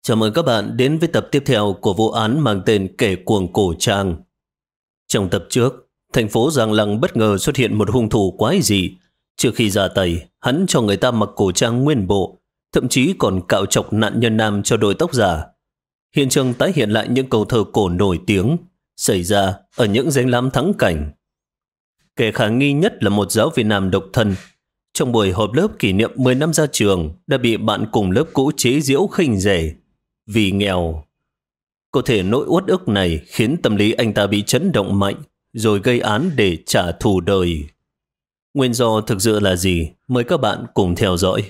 Chào mừng các bạn đến với tập tiếp theo của vụ án mang tên Kẻ Cuồng Cổ Trang. Trong tập trước, thành phố Giang Lăng bất ngờ xuất hiện một hung thủ quái dị. Trước khi ra tay, hắn cho người ta mặc cổ trang nguyên bộ, thậm chí còn cạo chọc nạn nhân nam cho đội tóc giả. Hiện trường tái hiện lại những câu thơ cổ nổi tiếng xảy ra ở những danh lam thắng cảnh. Kẻ khả nghi nhất là một giáo viên nam độc thân. Trong buổi họp lớp kỷ niệm 10 năm ra trường, đã bị bạn cùng lớp cũ chế giễu khinh rẻ vì nghèo. Có thể nỗi uất ức này khiến tâm lý anh ta bị chấn động mạnh, rồi gây án để trả thù đời. Nguyên do thực sự là gì? Mời các bạn cùng theo dõi.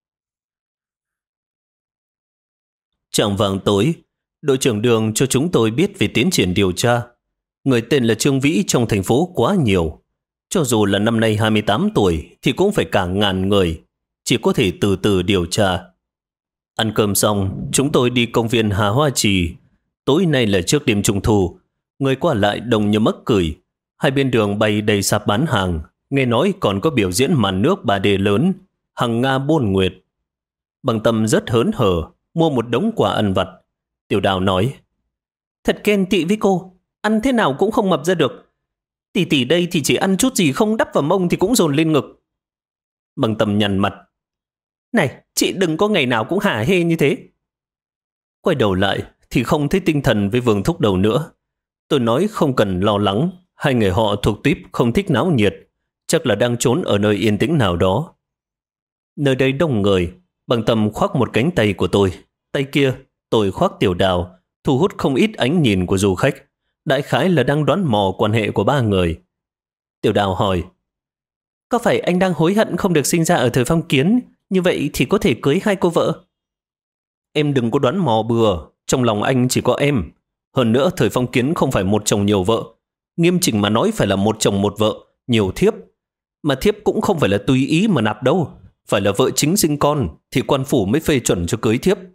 Chạng vạng tối, đội trưởng Đường cho chúng tôi biết về tiến triển điều tra. Người tên là Trương Vĩ trong thành phố quá nhiều. Cho dù là năm nay 28 tuổi thì cũng phải cả ngàn người, chỉ có thể từ từ điều tra. Ăn cơm xong, chúng tôi đi công viên Hà Hoa Trì. Tối nay là trước đêm Trung thu, người qua lại đông như mắc cười. Hai bên đường bày đầy sạp bán hàng, nghe nói còn có biểu diễn màn nước 3D lớn, Hằng Nga Bôn Nguyệt. Bằng Tâm rất hớn hở, mua một đống quà ăn vặt. Tiểu Đào nói, thật ghen tị với cô, ăn thế nào cũng không mập ra được. Tỷ tỷ đây thì chỉ ăn chút gì không đắp vào mông thì cũng dồn lên ngực. Bằng Tâm nhăn mặt, này, chị đừng có ngày nào cũng hả hê như thế. Quay đầu lại thì không thấy tinh thần với Vương Thúc Đầu nữa. Tôi nói không cần lo lắng, hai người họ thuộc tuýp không thích náo nhiệt, chắc là đang trốn ở nơi yên tĩnh nào đó. Nơi đây đông người, Bằng Tâm khoác một cánh tay của tôi, tay kia tôi khoác Tiểu Đào, thu hút không ít ánh nhìn của du khách. Đại khái là đang đoán mò quan hệ của ba người. Tiểu Đào hỏi, có phải anh đang hối hận không được sinh ra ở thời phong kiến, như vậy thì có thể cưới hai cô vợ? Em đừng có đoán mò bừa, trong lòng anh chỉ có em. Hơn nữa thời phong kiến không phải một chồng nhiều vợ, nghiêm chỉnh mà nói phải là một chồng một vợ, nhiều thiếp. Mà thiếp cũng không phải là tùy ý mà nạp đâu, phải là vợ chính sinh con thì quan phủ mới phê chuẩn cho cưới thiếp.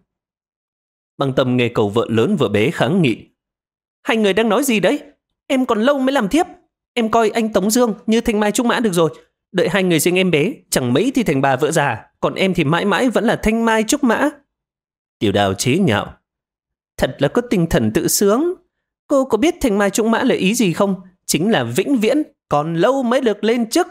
Bằng Tâm nghe câu vợ lớn vợ bé kháng nghị, hai người đang nói gì đấy? Em còn lâu mới làm thiếp. Em coi anh Tống Dương như Thanh Mai Trúc Mã được rồi. Đợi hai người sinh em bé, chẳng mấy thì thành bà vợ già, còn em thì mãi mãi vẫn là Thanh Mai Trúc Mã. Tiểu Đào chế nhạo, thật là có tinh thần tự sướng. Cô có biết Thanh Mai Trúc Mã là ý gì không? Chính là vĩnh viễn, còn lâu mới được lên chức.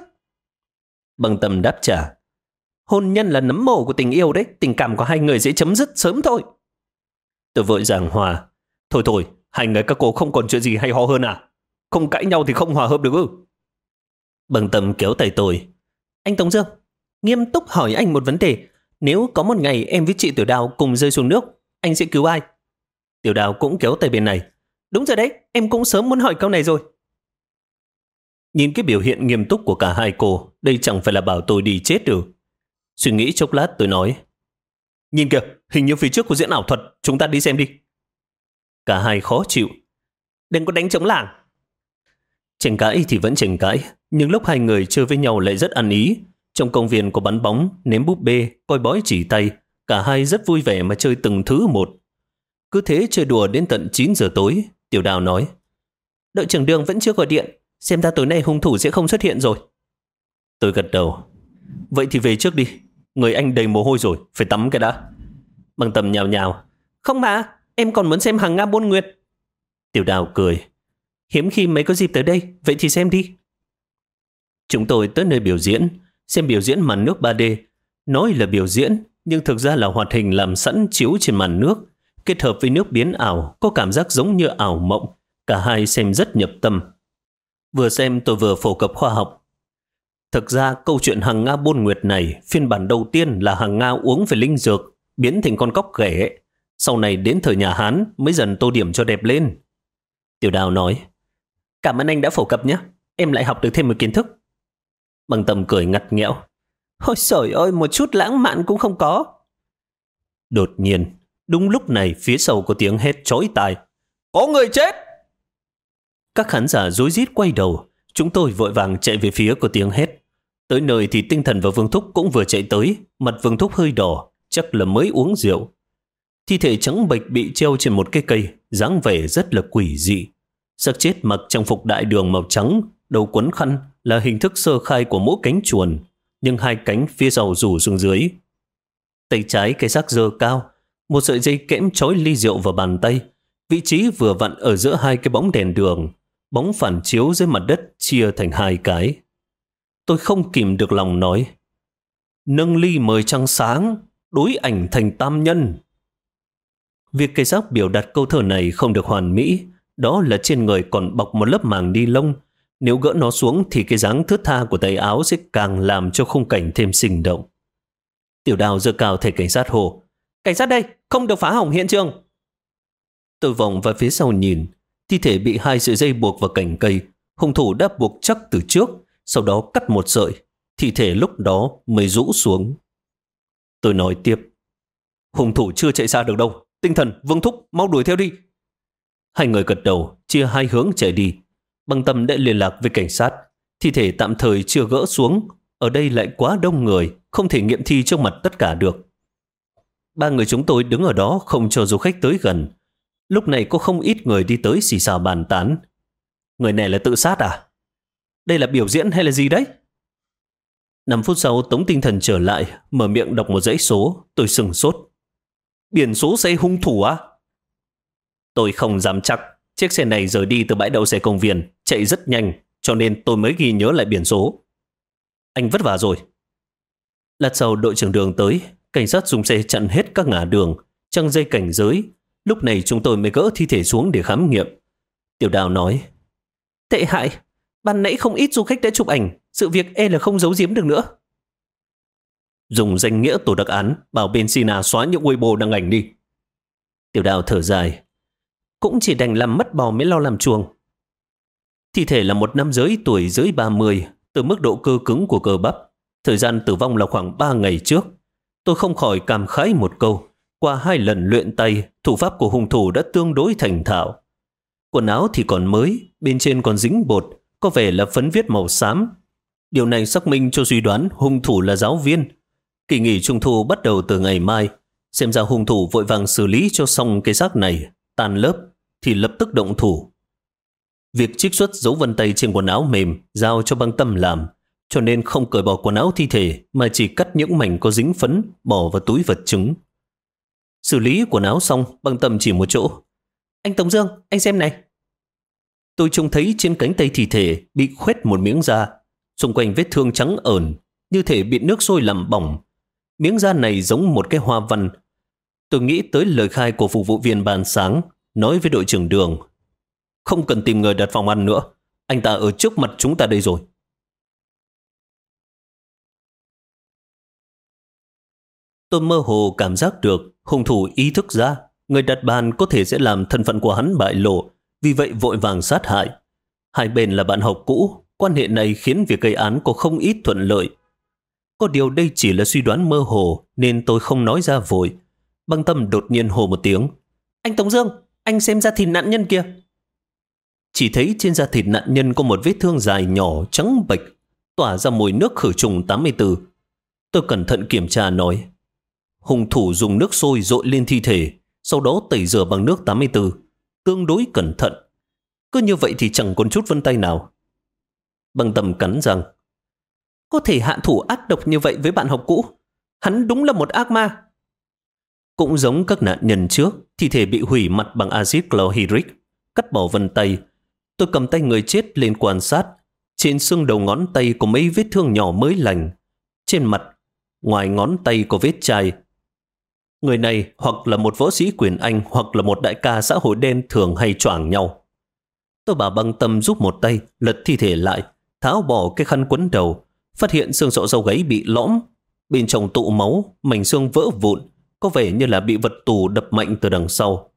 Bằng Tâm đáp trả, hôn nhân là nấm mồ của tình yêu đấy, tình cảm của hai người sẽ chấm dứt sớm thôi. Tôi vội giảng hòa, thôi, hai người các cô không còn chuyện gì hay ho hơn à? Không cãi nhau thì không hòa hợp được ư? Bằng Tâm kéo tay tôi, anh Tống Dương, nghiêm túc hỏi anh một vấn đề. Nếu có một ngày em với chị Tiểu Đào cùng rơi xuống nước, anh sẽ cứu ai? Tiểu Đào cũng kéo tay bên này, đúng rồi đấy, em cũng sớm muốn hỏi câu này rồi. Nhìn cái biểu hiện nghiêm túc của cả hai cô, đây chẳng phải là bảo tôi đi chết được. Suy nghĩ chốc lát tôi nói, nhìn kìa, hình như phía trước có diễn ảo thuật, chúng ta đi xem đi. Cả hai khó chịu, đừng có đánh trống lảng. Tranh cãi thì vẫn tranh cãi, nhưng lúc hai người chơi với nhau lại rất ăn ý. Trong công viên có bắn bóng, ném búp bê, coi bói chỉ tay, cả hai rất vui vẻ mà chơi từng thứ một. Cứ thế chơi đùa đến tận 9 giờ tối. Tiểu Đào nói, đội trưởng Đường vẫn chưa gọi điện, xem ra tối nay hung thủ sẽ không xuất hiện rồi. Tôi gật đầu, vậy thì về trước đi, người anh đầy mồ hôi rồi, phải tắm cái đã. Bằng Tâm nhào nhào, không mà, em còn muốn xem Hằng Nga Bôn Nguyệt. Tiểu Đào cười, hiếm khi mấy có dịp tới đây, vậy thì xem đi. Chúng tôi tới nơi biểu diễn, xem biểu diễn màn nước 3D. Nói là biểu diễn, nhưng thực ra là hoạt hình làm sẵn chiếu trên màn nước, kết hợp với nước biến ảo, có cảm giác giống như ảo mộng. Cả hai xem rất nhập tâm. Vừa xem tôi vừa phổ cập khoa học. Thực ra câu chuyện Hằng Nga Bôn Nguyệt này, phiên bản đầu tiên là Hằng Nga uống phải linh dược, biến thành con cóc ghẻ. Sau này đến thời nhà Hán mới dần tô điểm cho đẹp lên. Tiểu Đào nói, cảm ơn anh đã phổ cập nhé, em lại học được thêm một kiến thức. Bằng Tâm cười ngặt nghẽo, ôi trời ơi, một chút lãng mạn cũng không có. Đột nhiên, đúng lúc này phía sau có tiếng hét chói tai, có người chết. Các khán giả rối rít quay đầu, chúng tôi vội vàng chạy về phía có tiếng hét. Tới nơi thì Tinh Thần và Vương Thúc cũng vừa chạy tới, mặt Vương Thúc hơi đỏ, chắc là mới uống rượu. Thi thể trắng bệch bị treo trên một cái cây, dáng vẻ rất là quỷ dị. Xác chết mặc trang phục đại đường màu trắng, đầu quấn khăn là hình thức sơ khai của mỗi cánh chuồn, nhưng hai cánh phía sau rủ xuống dưới. Tay trái cái xác giơ cao, một sợi dây kẽm trói ly rượu vào bàn tay, vị trí vừa vặn ở giữa hai cái bóng đèn đường, bóng phản chiếu dưới mặt đất chia thành hai cái. Tôi không kìm được lòng nói, nâng ly mời trăng sáng, đối ảnh thành tam nhân. Việc cây giác biểu đạt câu thơ này không được hoàn mỹ, đó là trên người còn bọc một lớp màng ni lông. Nếu gỡ nó xuống thì cái dáng thướt tha của tay áo sẽ càng làm cho khung cảnh thêm sinh động. Tiểu Đào giơ cao thẻ cảnh sát hồ, cảnh sát đây, không được phá hỏng hiện trường. Tôi vòng vào phía sau nhìn, thi thể bị hai sợi dây buộc vào cành cây. Hung thủ đã buộc chắc từ trước, sau đó cắt một sợi, thi thể lúc đó mới rũ xuống. Tôi nói tiếp, hung thủ chưa chạy xa được đâu, tinh thần, Vương Thúc, mau đuổi theo đi. Hai người gật đầu, chia hai hướng chạy đi. Băng Tâm đã liên lạc với cảnh sát, thi thể tạm thời chưa gỡ xuống, ở đây lại quá đông người, không thể nghiệm thi trước mặt tất cả được. Ba người chúng tôi đứng ở đó không cho du khách tới gần. Lúc này có không ít người đi tới xì xào bàn tán. Người này là tự sát à? Đây là biểu diễn hay là gì đấy? 5 phút sau Tống tinh thần trở lại, mở miệng đọc một dãy số. Tôi sừng sốt. Biển số xe hung thủ á? Tôi không dám chắc. Chiếc xe này rời đi từ bãi đậu xe công viên, chạy rất nhanh, cho nên tôi mới ghi nhớ lại biển số. Anh vất vả rồi. Lát sau đội trưởng Đường tới, cảnh sát dùng xe chặn hết các ngã đường, trăng dây cảnh giới. Lúc này chúng tôi mới gỡ thi thể xuống để khám nghiệm. Tiểu Đào nói, tệ hại, ban nãy không ít du khách đã chụp ảnh, sự việc là không giấu giếm được nữa. Dùng danh nghĩa tổ đặc án, bảo bên Sina xóa những Weibo đăng ảnh đi. Tiểu Đào thở dài, cũng chỉ đành làm mất bò mới lo làm chuồng. Thi thể là một nam giới tuổi dưới 30, từ mức độ cơ cứng của cơ bắp. Thời gian tử vong là khoảng 3 ngày trước. Tôi không khỏi cảm khái một câu. Qua 2 lần luyện tay, thủ pháp của hung thủ đã tương đối thành thạo. Quần áo thì còn mới, bên trên còn dính bột, có vẻ là phấn viết màu xám. Điều này xác minh cho suy đoán hung thủ là giáo viên. Kỳ nghỉ Trung thu bắt đầu từ ngày mai. Xem ra hung thủ vội vàng xử lý cho xong cái xác này, tan lớp, thì lập tức động thủ. Việc trích xuất dấu vân tay trên quần áo mềm giao cho Băng Tâm làm, cho nên không cởi bỏ quần áo thi thể mà chỉ cắt những mảnh có dính phấn bỏ vào túi vật chứng. Xử lý quần áo xong, Băng Tâm chỉ một chỗ. Anh Tống Dương, anh xem này. Tôi trông thấy trên cánh tay thi thể bị khoét một miếng da, xung quanh vết thương trắng ẩn, như thể bị nước sôi làm bỏng. Miếng da này giống một cái hoa văn. Tôi nghĩ tới lời khai của phục vụ viên ban sáng, nói với đội trưởng Đường. Không cần tìm người đặt phòng ăn nữa, anh ta ở trước mặt chúng ta đây rồi. Tôi mơ hồ cảm giác được hung thủ ý thức ra người đặt bàn có thể sẽ làm thân phận của hắn bại lộ, vì vậy vội vàng sát hại. Hai bên là bạn học cũ, quan hệ này khiến việc gây án có không ít thuận lợi. Có điều đây chỉ là suy đoán mơ hồ nên tôi không nói ra vội. Băng Tâm đột nhiên hô một tiếng. Anh Tống Dương, anh xem da thịt nạn nhân kia. Chỉ thấy trên da thịt nạn nhân có một vết thương dài nhỏ trắng bệch, tỏa ra mùi nước khử trùng 84. Tôi cẩn thận kiểm tra nói. Hung thủ dùng nước sôi dội lên thi thể, sau đó tẩy rửa bằng nước 84, tương đối cẩn thận. Cứ như vậy thì chẳng còn chút vân tay nào. Băng Tâm cắn răng. Có thể hạ thủ ác độc như vậy với bạn học cũ, hắn đúng là một ác ma. Cũng giống các nạn nhân trước, thi thể bị hủy mặt bằng axit chlorhydric, cắt bỏ vân tay. Tôi cầm tay người chết lên quan sát. Trên xương đầu ngón tay có mấy vết thương nhỏ mới lành. Trên mặt, ngoài ngón tay có vết chai. Người này hoặc là một võ sĩ quyền Anh hoặc là một đại ca xã hội đen thường hay choảng nhau. Tôi bảo Băng Tâm giúp một tay lật thi thể lại, tháo bỏ cái khăn quấn đầu, phát hiện xương sọ sau gáy bị lõm, bên trong tụ máu, mảnh xương vỡ vụn, có vẻ như là bị vật tù đập mạnh từ đằng sau.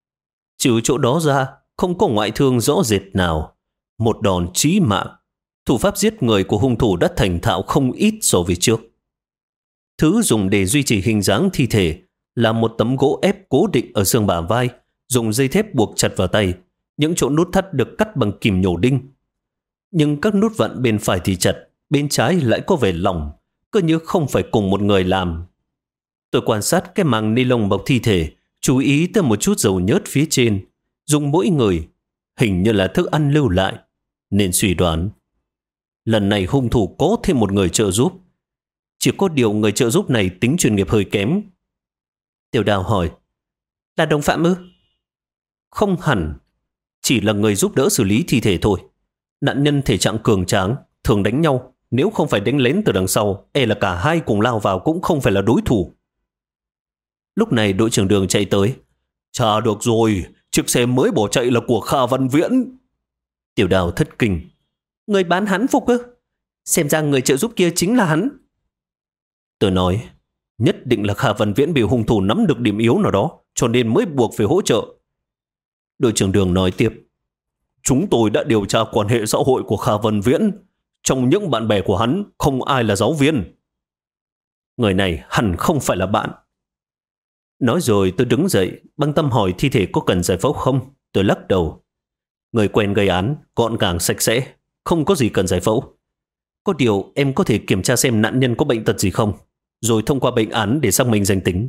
Trừ chỗ đó ra, không có ngoại thương rõ rệt nào. Một đòn chí mạng, thủ pháp giết người của hung thủ đã thành thạo không ít so với trước. Thứ dùng để duy trì hình dáng thi thể là một tấm gỗ ép cố định ở xương bả vai, dùng dây thép buộc chặt vào tay. Những chỗ nút thắt được cắt bằng kìm nhổ đinh. Nhưng các nút vặn bên phải thì chặt, bên trái lại có vẻ lỏng, cứ như không phải cùng một người làm. Tôi quan sát cái màng ni lông bọc thi thể, chú ý tới một chút dầu nhớt phía trên, dùng mỗi người, hình như là thức ăn lưu lại, nên suy đoán. Lần này hung thủ có thêm một người trợ giúp. Chỉ có điều người trợ giúp này tính chuyên nghiệp hơi kém. Tiểu Đào hỏi, Là đồng phạm ư? Không hẳn, chỉ là người giúp đỡ xử lý thi thể thôi. Nạn nhân thể trạng cường tráng, thường đánh nhau. Nếu không phải đánh lén từ đằng sau, là cả hai cùng lao vào cũng không phải là đối thủ. Lúc này đội trưởng Đường chạy tới. Chà, được rồi, chiếc xe mới bỏ chạy là của Kha Văn Viễn. Tiểu Đào thất kinh. Người bán hắn phục ư? Xem ra người trợ giúp kia chính là hắn. Tôi nói, nhất định là Kha Văn Viễn bị hung thủ nắm được điểm yếu nào đó, cho nên mới buộc phải hỗ trợ. Đội trưởng Đường nói tiếp. Chúng tôi đã điều tra quan hệ xã hội của Kha Văn Viễn. Trong những bạn bè của hắn, không ai là giáo viên. Người này hẳn không phải là bạn. Nói rồi tôi đứng dậy, băng tâm hỏi thi thể có cần giải phẫu không. Tôi lắc đầu. Người quen gây án, gọn gàng sạch sẽ, không có gì cần giải phẫu. Có điều em có thể kiểm tra xem nạn nhân có bệnh tật gì không, rồi thông qua bệnh án để xác minh danh tính.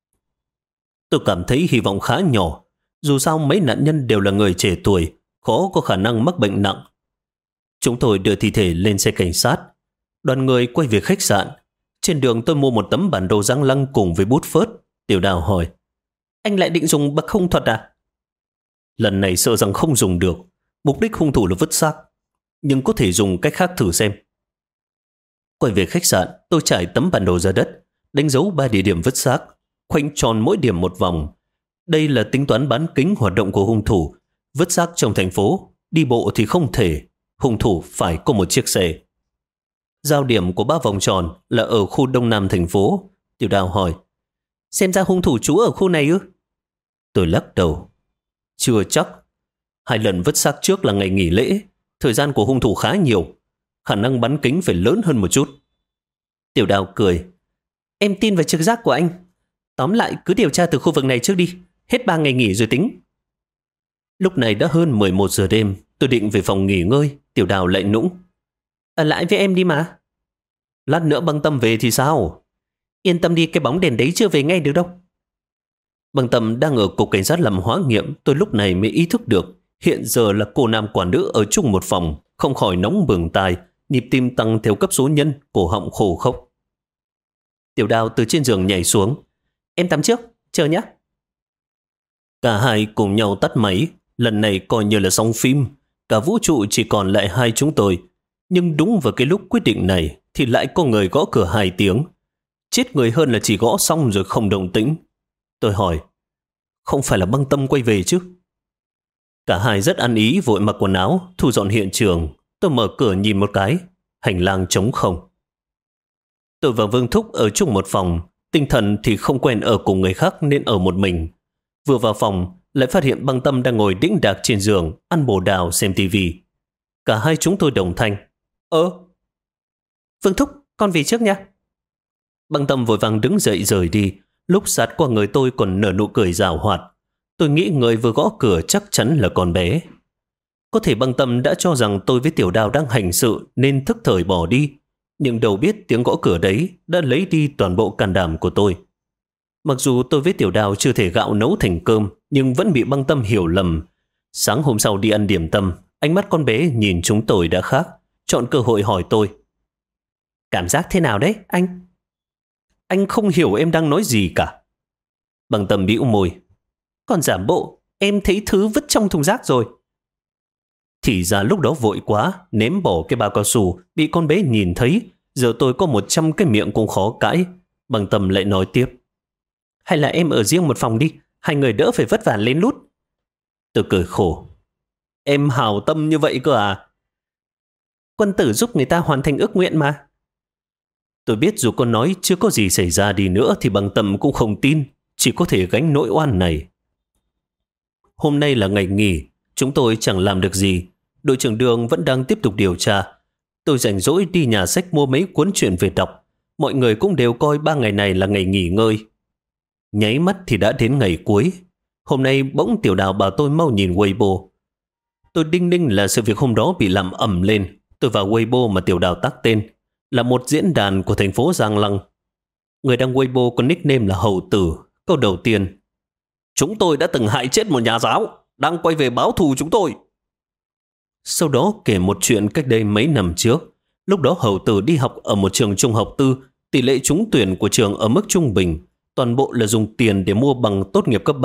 Tôi cảm thấy hy vọng khá nhỏ. Dù sao mấy nạn nhân đều là người trẻ tuổi, khó có khả năng mắc bệnh nặng. Chúng tôi đưa thi thể lên xe cảnh sát. Đoàn người quay về khách sạn. Trên đường tôi mua một tấm bản đồ giang lăng cùng với bút phớt. Tiểu Đào hỏi, anh lại định dùng bậc không thuật à? Lần này sợ rằng không dùng được. Mục đích hung thủ là vứt xác, nhưng có thể dùng cách khác thử xem. Quay về khách sạn, tôi trải tấm bản đồ ra đất, đánh dấu 3 địa điểm vứt xác, khoanh tròn mỗi điểm một vòng. Đây là tính toán bán kính hoạt động của hung thủ. Vứt xác trong thành phố, đi bộ thì không thể. Hung thủ phải có một chiếc xe. Giao điểm của 3 vòng tròn là ở khu đông nam thành phố. Tiểu Đào hỏi, xem ra hung thủ trú ở khu này ư? Tôi lắc đầu. Chưa chắc. 2 lần vứt xác trước là ngày nghỉ lễ. Thời gian của hung thủ khá nhiều. Khả năng bán kính phải lớn hơn một chút. Tiểu Đào cười. Em tin vào trực giác của anh. Tóm lại cứ điều tra từ khu vực này trước đi. Hết 3 ngày nghỉ rồi tính. Lúc này đã hơn 11 giờ đêm. Tôi định về phòng nghỉ ngơi. Tiểu Đào lại nũng. Ở lại với em đi mà. Lát nữa Băng Tâm về thì sao? Yên tâm đi, cái bóng đèn đấy chưa về ngay được đâu. Băng Tâm đang ở cục cảnh sát làm hóa nghiệm. Tôi lúc này mới ý thức được hiện giờ là cô nam quả nữ ở chung một phòng. Không khỏi nóng bừng tai, nhịp tim tăng theo cấp số nhân, cổ họng khô khốc. Tiểu Đào từ trên giường nhảy xuống. Em tắm trước, chờ nhé. Cả hai cùng nhau tắt máy. Lần này coi như là xong phim. Cả vũ trụ chỉ còn lại hai chúng tôi. Nhưng đúng vào cái lúc quyết định này thì lại có người gõ cửa 2 tiếng. Chết người hơn là chỉ gõ xong rồi không động tĩnh. Tôi hỏi, không phải là Băng Tâm quay về chứ? Cả hai rất ăn ý vội mặc quần áo, thu dọn hiện trường. Tôi mở cửa nhìn một cái, hành lang trống không. Tôi và Vương Thúc ở chung một phòng, tinh thần thì không quen ở cùng người khác nên ở một mình. Vừa vào phòng, lại phát hiện Băng Tâm đang ngồi đĩnh đạc trên giường, ăn bồ đào xem tivi. Cả hai chúng tôi đồng thanh. Vương Thúc, con về trước nha. Băng Tâm vội vàng đứng dậy rời đi, lúc sát qua người tôi còn nở nụ cười giảo hoạt. Tôi nghĩ người vừa gõ cửa chắc chắn là con bé. Có thể Băng Tâm đã cho rằng tôi với Tiểu Đào đang hành sự nên thức thời bỏ đi, nhưng đâu biết tiếng gõ cửa đấy đã lấy đi toàn bộ can đảm của tôi. Mặc dù tôi với Tiểu Đào chưa thể gạo nấu thành cơm, nhưng vẫn bị Băng Tâm hiểu lầm. Sáng hôm sau đi ăn điểm tâm, ánh mắt con bé nhìn chúng tôi đã khác, chọn cơ hội hỏi tôi. Cảm giác thế nào đấy, anh? Anh không hiểu em đang nói gì cả. Băng Tâm bĩu môi. Còn giảm bộ, em thấy thứ vứt trong thùng rác rồi. Thì ra lúc đó vội quá, ném bỏ cái bao cao su, bị con bé nhìn thấy. Giờ tôi có 100 cái miệng cũng khó cãi. Băng Tâm lại nói tiếp. Hay là em ở riêng một phòng đi, hai người đỡ phải vất vả lên lút. Tôi cười khổ. Em hảo tâm như vậy cơ à? Quân tử giúp người ta hoàn thành ước nguyện mà. Tôi biết dù con nói chưa có gì xảy ra đi nữa thì Băng Tâm cũng không tin, chỉ có thể gánh nỗi oan này. Hôm nay là ngày nghỉ, chúng tôi chẳng làm được gì. Đội trưởng Đường vẫn đang tiếp tục điều tra. Tôi rảnh rỗi đi nhà sách mua mấy cuốn truyện về đọc. Mọi người cũng đều coi 3 ngày này là ngày nghỉ ngơi. Nháy mắt thì đã đến ngày cuối. Hôm nay bỗng Tiểu Đào bảo tôi mau nhìn Weibo. Tôi đinh ninh là sự việc hôm đó bị làm ầm lên. Tôi vào Weibo mà Tiểu Đào tác tên là một diễn đàn của thành phố Giang Lăng. Người đăng Weibo có nickname là Hậu Tử. Câu đầu tiên: chúng tôi đã từng hại chết một nhà giáo, đang quay về báo thù chúng tôi. Sau đó kể một chuyện cách đây mấy năm trước. Lúc đó Hậu Tử đi học ở một trường trung học tư, tỷ lệ trúng tuyển của trường ở mức trung bình. Toàn bộ là dùng tiền để mua bằng tốt nghiệp cấp 3,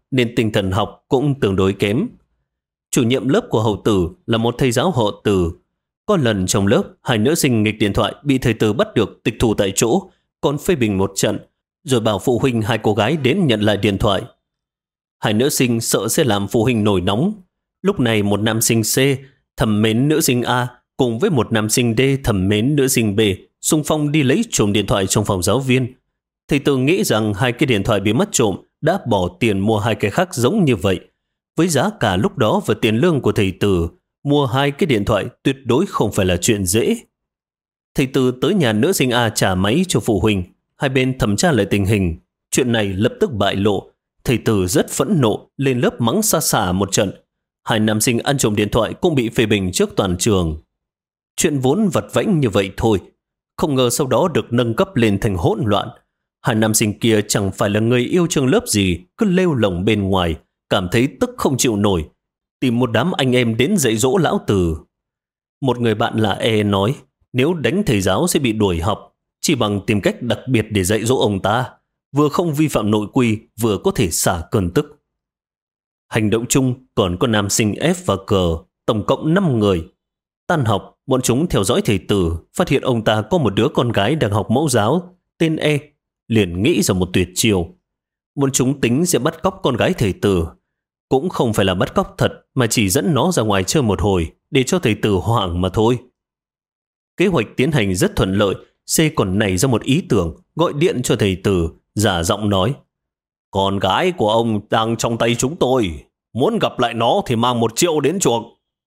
nên tinh thần học cũng tương đối kém. Chủ nhiệm lớp của Hầu Tử là một thầy giáo họ Từ. Có lần trong lớp, hai nữ sinh nghịch điện thoại bị thầy Từ bắt được tịch thu tại chỗ, còn phê bình một trận, rồi bảo phụ huynh hai cô gái đến nhận lại điện thoại. Hai nữ sinh sợ sẽ làm phụ huynh nổi nóng. Lúc này một nam sinh C thầm mến nữ sinh A cùng với một nam sinh D thầm mến nữ sinh B xung phong đi lấy trộm điện thoại trong phòng giáo viên. Thầy Từ nghĩ rằng hai cái điện thoại bị mất trộm đã bỏ tiền mua hai cái khác giống như vậy. Với giá cả lúc đó và tiền lương của thầy Từ, mua hai cái điện thoại tuyệt đối không phải là chuyện dễ. Thầy Từ tới nhà nữ sinh A trả máy cho phụ huynh. Hai bên thẩm tra lại tình hình. Chuyện này lập tức bại lộ. Thầy Từ rất phẫn nộ, lên lớp mắng xa xả một trận. Hai nam sinh ăn trộm điện thoại cũng bị phê bình trước toàn trường. Chuyện vốn vặt vãnh như vậy thôi, không ngờ sau đó được nâng cấp lên thành hỗn loạn. Hai nam sinh kia chẳng phải là người yêu trường lớp gì, cứ lêu lồng bên ngoài, cảm thấy tức không chịu nổi, tìm một đám anh em đến dạy dỗ lão Từ. Một người bạn là E nói, nếu đánh thầy giáo sẽ bị đuổi học, chỉ bằng tìm cách đặc biệt để dạy dỗ ông ta, vừa không vi phạm nội quy, vừa có thể xả cơn tức. Hành động chung còn có nam sinh F và G, tổng cộng 5 người. Tan học, bọn chúng theo dõi thầy Từ, phát hiện ông ta có một đứa con gái đang học mẫu giáo, tên E, liền nghĩ ra một tuyệt chiêu. Bọn chúng tính sẽ bắt cóc con gái thầy Từ. Cũng không phải là bắt cóc thật, mà chỉ dẫn nó ra ngoài chơi một hồi, để cho thầy Từ hoảng mà thôi. Kế hoạch tiến hành rất thuận lợi, C còn nảy ra một ý tưởng, gọi điện cho thầy Từ, giả giọng nói: con gái của ông đang trong tay chúng tôi, muốn gặp lại nó thì mang 1 triệu đến chuộc.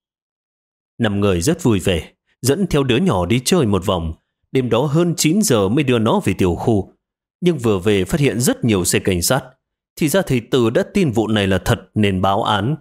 5 người rất vui vẻ, dẫn theo đứa nhỏ đi chơi một vòng. Đêm đó hơn 9 giờ mới đưa nó về tiểu khu. Nhưng vừa về phát hiện rất nhiều xe cảnh sát. Thì ra thầy Từ đã tin vụ này là thật nên báo án.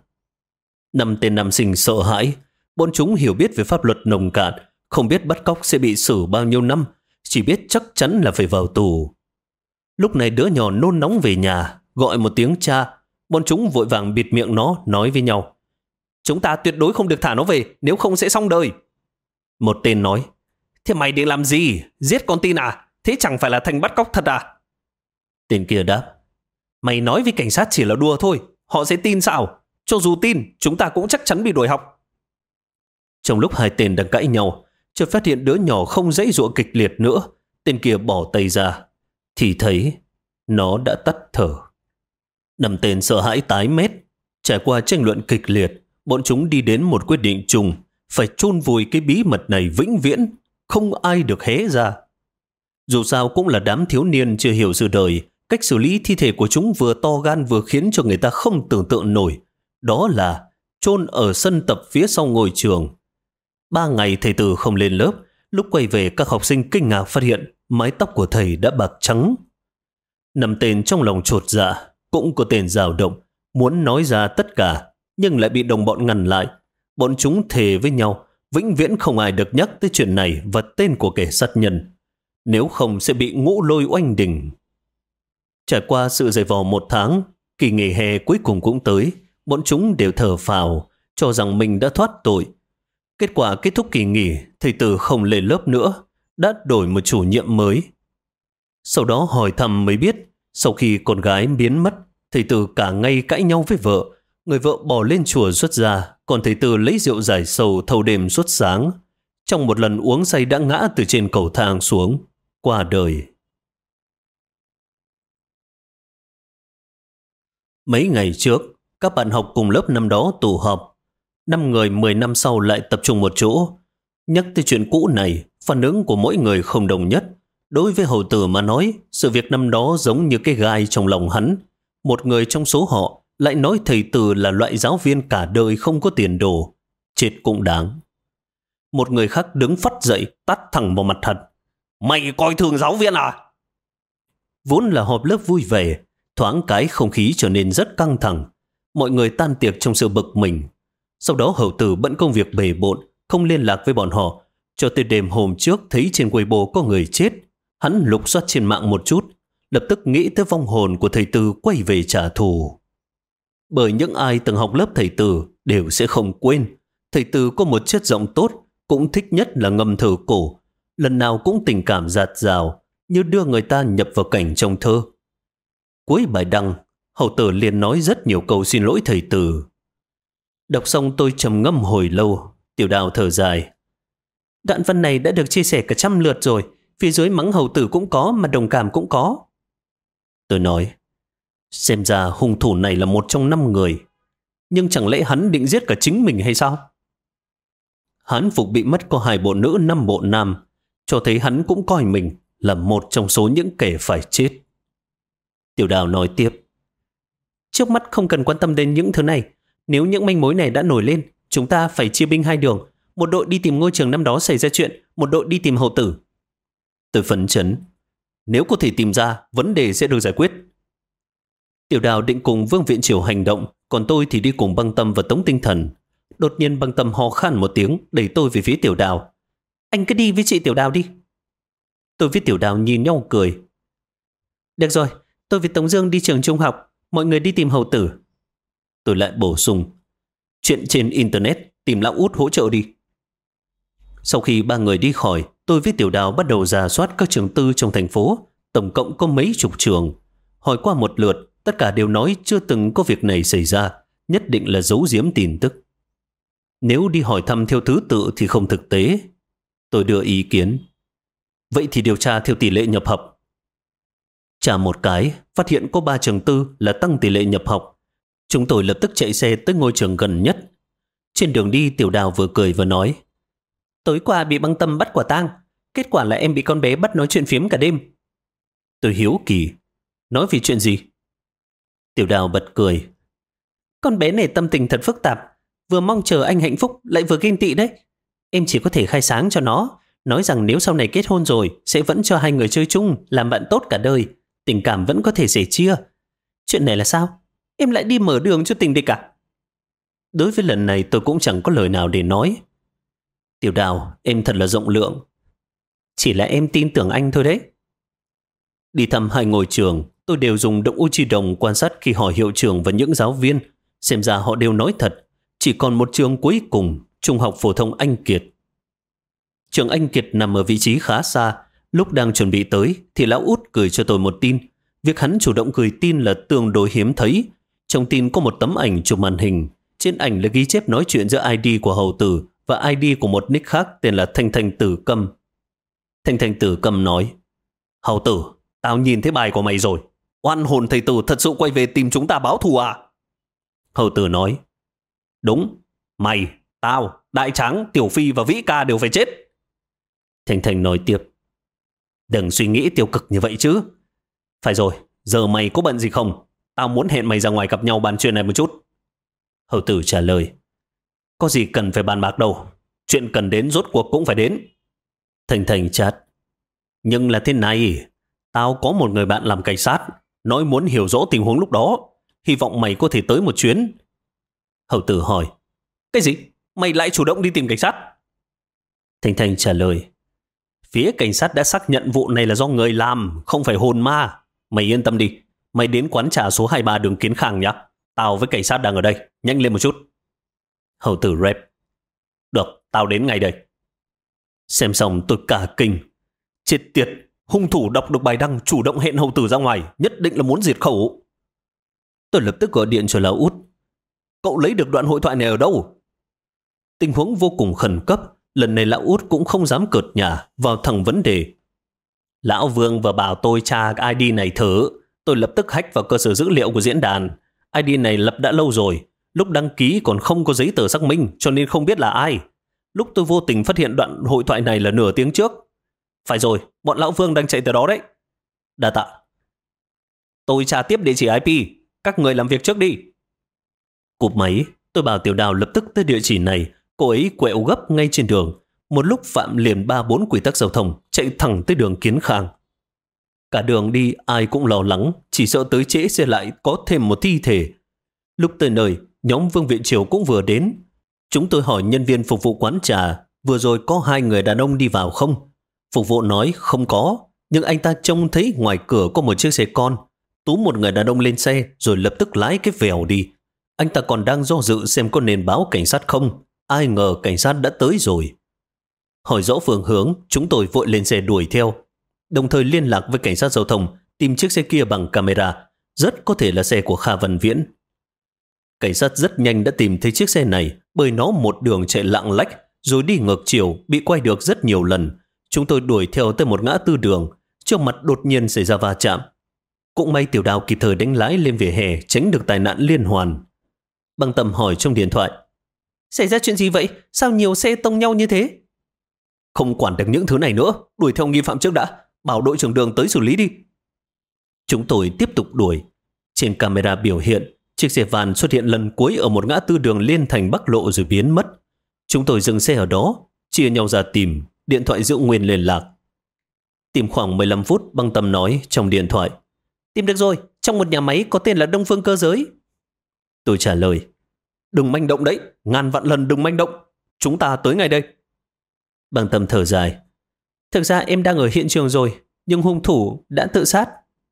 5 tên nam sinh sợ hãi. Bọn chúng hiểu biết về pháp luật nồng cạn, không biết bắt cóc sẽ bị xử bao nhiêu năm, chỉ biết chắc chắn là phải vào tù. Lúc này đứa nhỏ nôn nóng về nhà, gọi một tiếng cha. Bọn chúng vội vàng bịt miệng nó, nói với nhau: chúng ta tuyệt đối không được thả nó về, nếu không sẽ xong đời. Một tên nói: thế mày định làm gì? Giết con tin à? Thế chẳng phải là thành bắt cóc thật à? Tên kia đáp: mày nói với cảnh sát chỉ là đùa thôi, họ sẽ tin sao? Cho dù tin, chúng ta cũng chắc chắn bị đuổi học. Trong lúc hai tên đang cãi nhau, chợt phát hiện đứa nhỏ không giãy giụa kịch liệt nữa. Tên kia bỏ tay ra, thì thấy nó đã tắt thở. 5 tên sợ hãi tái mét. Trải qua tranh luận kịch liệt, bọn chúng đi đến một quyết định chung: phải chôn vùi cái bí mật này vĩnh viễn, không ai được hé ra. Dù sao cũng là đám thiếu niên chưa hiểu sự đời, cách xử lý thi thể của chúng vừa to gan vừa khiến cho người ta không tưởng tượng nổi. Đó là chôn ở sân tập phía sau ngôi trường. 3 ngày thầy Từ không lên lớp, lúc quay về các học sinh kinh ngạc phát hiện mái tóc của thầy đã bạc trắng. 5 tên trong lòng chột dạ, cũng có tên dao động, muốn nói ra tất cả, nhưng lại bị đồng bọn ngăn lại. Bọn chúng thề với nhau, vĩnh viễn không ai được nhắc tới chuyện này và tên của kẻ sát nhân, nếu không sẽ bị ngũ lôi oanh đình. Trải qua sự dày vò 1 tháng, kỳ nghỉ hè cuối cùng cũng tới. Bọn chúng đều thở phào, cho rằng mình đã thoát tội. Kết quả kết thúc kỳ nghỉ, thầy Từ không lên lớp nữa, đã đổi một chủ nhiệm mới. Sau đó hỏi thăm mới biết, sau khi con gái biến mất, thầy Từ cả ngày cãi nhau với vợ. Người vợ bỏ lên chùa xuất gia, còn thầy Từ lấy rượu giải sầu thâu đêm suốt sáng. Trong một lần uống say đã ngã từ trên cầu thang xuống, qua đời. Mấy ngày trước, các bạn học cùng lớp năm đó tụ họp. 5 người 10 năm sau lại tập trung một chỗ. Nhắc tới chuyện cũ này, phản ứng của mỗi người không đồng nhất. Đối với Hầu Tử mà nói, sự việc năm đó giống như cái gai trong lòng hắn. Một người trong số họ lại nói thầy Từ là loại giáo viên cả đời không có tiền đồ. Chết cũng đáng. Một người khác đứng phắt dậy, tát thẳng vào mặt hắn: mày coi thường giáo viên à? Vốn là họp lớp vui vẻ, thoáng cái không khí trở nên rất căng thẳng. Mọi người tan tiệc trong sự bực mình. Sau đó Hầu Tử bận công việc bề bộn, không liên lạc với bọn họ. Cho tới đêm hôm trước thấy trên Weibo có người chết, hắn lục soát trên mạng một chút, lập tức nghĩ tới vong hồn của thầy Từ quay về trả thù. Bởi những ai từng học lớp thầy Từ đều sẽ không quên, thầy Từ có một chất giọng tốt, cũng thích nhất là ngâm thơ cổ, lần nào cũng tình cảm dạt dào, như đưa người ta nhập vào cảnh trong thơ. Cuối bài đăng, Hầu tử liền nói rất nhiều câu xin lỗi thầy Từ. Đọc xong tôi trầm ngâm hồi lâu. Tiểu Đào thở dài. Đoạn văn này đã được chia sẻ cả 100 lượt rồi. Phía dưới mắng hầu tử cũng có, mà đồng cảm cũng có. Tôi nói, xem ra hung thủ này là một trong 5 người. Nhưng chẳng lẽ hắn định giết cả chính mình hay sao? Hán phục bị mất có 2 bộ nữ 5 bộ nam, cho thấy hắn cũng coi mình là một trong số những kẻ phải chết. Tiểu Đào nói tiếp. Trước mắt không cần quan tâm đến những thứ này. Nếu những manh mối này đã nổi lên, chúng ta phải chia binh 2 đường. Một đội đi tìm ngôi trường năm đó xảy ra chuyện, một đội đi tìm hầu tử. Tôi phấn chấn. Nếu có thể tìm ra, vấn đề sẽ được giải quyết. Tiểu Đào định cùng Vương Viện Triều hành động, còn tôi thì đi cùng Băng Tâm và Tống Tinh Thần. Đột nhiên Băng Tâm ho khan một tiếng, đẩy tôi về phía Tiểu Đào. Anh cứ đi với chị Tiểu Đào đi. Tôi với Tiểu Đào nhìn nhau cười. Được rồi, tôi với Tống Dương đi trường trung học, mọi người đi tìm hầu tử. Tôi lại bổ sung, chuyện trên Internet, tìm lão út hỗ trợ đi. Sau khi 3 người đi khỏi, tôi với Tiểu Đào bắt đầu rà soát các trường tư trong thành phố, tổng cộng có mấy chục trường. Hỏi qua một lượt, tất cả đều nói chưa từng có việc này xảy ra, nhất định là giấu giếm tin tức. Nếu đi hỏi thăm theo thứ tự thì không thực tế. Tôi đưa ý kiến. Vậy thì điều tra theo tỷ lệ nhập học. Trả một cái, phát hiện có 3 trường tư là tăng tỷ lệ nhập học. Chúng tôi lập tức chạy xe tới ngôi trường gần nhất. Trên đường đi, Tiểu Đào vừa cười vừa nói, tối qua bị Băng Tâm bắt quả tang, kết quả là em bị con bé bắt nói chuyện phiếm cả đêm. Tôi hiếu kỳ, nói vì chuyện gì? Tiểu Đào bật cười. Con bé này tâm tình thật phức tạp, vừa mong chờ anh hạnh phúc lại vừa ghen tị đấy. Em chỉ có thể khai sáng cho nó, nói rằng nếu sau này kết hôn rồi sẽ vẫn cho 2 người chơi chung, làm bạn tốt cả đời, tình cảm vẫn có thể sẻ chia. Chuyện này là sao? Em lại đi mở đường cho tình địch à? Đối với lần này tôi cũng chẳng có lời nào để nói. Tiểu Đào, em thật là rộng lượng. Chỉ là em tin tưởng anh thôi đấy. Đi thăm 2 ngôi trường, tôi đều dùng động Uchi đồng quan sát khi hỏi hiệu trưởng và những giáo viên. Xem ra họ đều nói thật. Chỉ còn một trường cuối cùng, Trung học phổ thông Anh Kiệt. Trường Anh Kiệt nằm ở vị trí khá xa. Lúc đang chuẩn bị tới thì lão út gửi cho tôi một tin. Việc hắn chủ động gửi tin là tương đối hiếm thấy. Trong tin có một tấm ảnh chụp màn hình. Trên ảnh là ghi chép nói chuyện giữa ID của hầu tử và ID của một nick khác tên là Thanh Thanh Tử Câm. Thanh Thanh Tử Câm nói, hầu tử, tao nhìn thấy bài của mày rồi. Oan hồn thầy tử thật sự quay về tìm chúng ta báo thù à? Hầu tử nói, đúng, mày, tao, Đại Tráng, Tiểu Phi và Vĩ Ca đều phải chết. Thanh Thanh nói tiếp, đừng suy nghĩ tiêu cực như vậy chứ. Phải rồi, giờ mày có bận gì không? Tao muốn hẹn mày ra ngoài gặp nhau bàn chuyện này một chút. Hầu tử trả lời, có gì cần phải bàn bạc đâu. Chuyện cần đến rốt cuộc cũng phải đến. Thanh Thanh chát, nhưng là thế này, tao có một người bạn làm cảnh sát, nói muốn hiểu rõ tình huống lúc đó. Hy vọng mày có thể tới một chuyến. Hầu tử hỏi, cái gì? Mày lại chủ động đi tìm cảnh sát? Thanh Thanh trả lời, phía cảnh sát đã xác nhận vụ này là do người làm, không phải hồn ma. Mày yên tâm đi, mày đến quán trà số 23 đường Kiến Khang nhé. Tao với cảnh sát đang ở đây, nhanh lên một chút. Hầu tử rep, được, tao đến ngay đây. Xem xong tôi cả kinh. Chết tiệt, hung thủ đọc được bài đăng chủ động hẹn hầu tử ra ngoài, nhất định là muốn diệt khẩu. Tôi lập tức gọi điện cho lão út. Cậu lấy được đoạn hội thoại này ở đâu? Tình huống vô cùng khẩn cấp, lần này lão út cũng không dám cợt nhả, vào thẳng vấn đề. Lão Vương vừa bảo tôi tra ID này thử. Tôi lập tức hack vào cơ sở dữ liệu của diễn đàn. ID này lập đã lâu rồi, lúc đăng ký còn không có giấy tờ xác minh, cho nên không biết là ai. Lúc tôi vô tình phát hiện đoạn hội thoại này là nửa tiếng trước. Phải rồi, bọn lão Vương đang chạy từ đó đấy. Đa tạ. Tôi tra tiếp địa chỉ IP, các người làm việc trước đi. Cụp máy, tôi bảo Tiểu Đào lập tức tới địa chỉ này. Cô ấy quẹo gấp ngay trên đường. Một lúc phạm liền 3-4 quy tắc giao thông, chạy thẳng tới đường Kiến Khang. Cả đường đi ai cũng lo lắng, chỉ sợ tới trễ sẽ lại có thêm một thi thể. Lúc tới nơi, nhóm Vương Viện Triều cũng vừa đến. Chúng tôi hỏi nhân viên phục vụ quán trà, vừa rồi có 2 người đàn ông đi vào không? Phục vụ nói không có, nhưng anh ta trông thấy ngoài cửa có một chiếc xe con. Túm một người đàn ông lên xe rồi lập tức lái cái vèo đi. Anh ta còn đang do dự xem có nên báo cảnh sát không. Ai ngờ cảnh sát đã tới rồi. Hỏi rõ phương hướng, chúng tôi vội lên xe đuổi theo, đồng thời liên lạc với cảnh sát giao thông, tìm chiếc xe kia bằng camera. rất có thể là xe của Kha Văn Viễn. Cảnh sát rất nhanh đã tìm thấy chiếc xe này, bởi nó một đường chạy lạng lách rồi đi ngược chiều, bị quay được rất nhiều lần. Chúng tôi đuổi theo tới một ngã tư đường, trước mặt đột nhiên xảy ra va chạm. Cũng may Tiểu Đào kịp thời đánh lái lên vỉa hè, tránh được tai nạn liên hoàn. Băng Tâm hỏi trong điện thoại, xảy ra chuyện gì vậy? Sao nhiều xe tông nhau như thế? Không quản được những thứ này nữa, đuổi theo nghi phạm trước đã, bảo đội trưởng Đường tới xử lý đi. Chúng tôi tiếp tục đuổi. Trên camera biểu hiện, chiếc xe van xuất hiện lần cuối ở một ngã tư đường liên thành Bắc Lộ rồi biến mất. Chúng tôi dừng xe ở đó, chia nhau ra tìm, điện thoại giữ nguyên liên lạc. Tìm khoảng 15 phút, Băng Tâm nói trong điện thoại, tìm được rồi, trong một nhà máy có tên là Đông Phương Cơ Giới. Tôi trả lời, đừng manh động đấy, ngàn vạn lần đừng manh động, chúng ta tới ngay đây. Băng Tâm thở dài, thực ra em đang ở hiện trường rồi, nhưng hung thủ đã tự sát.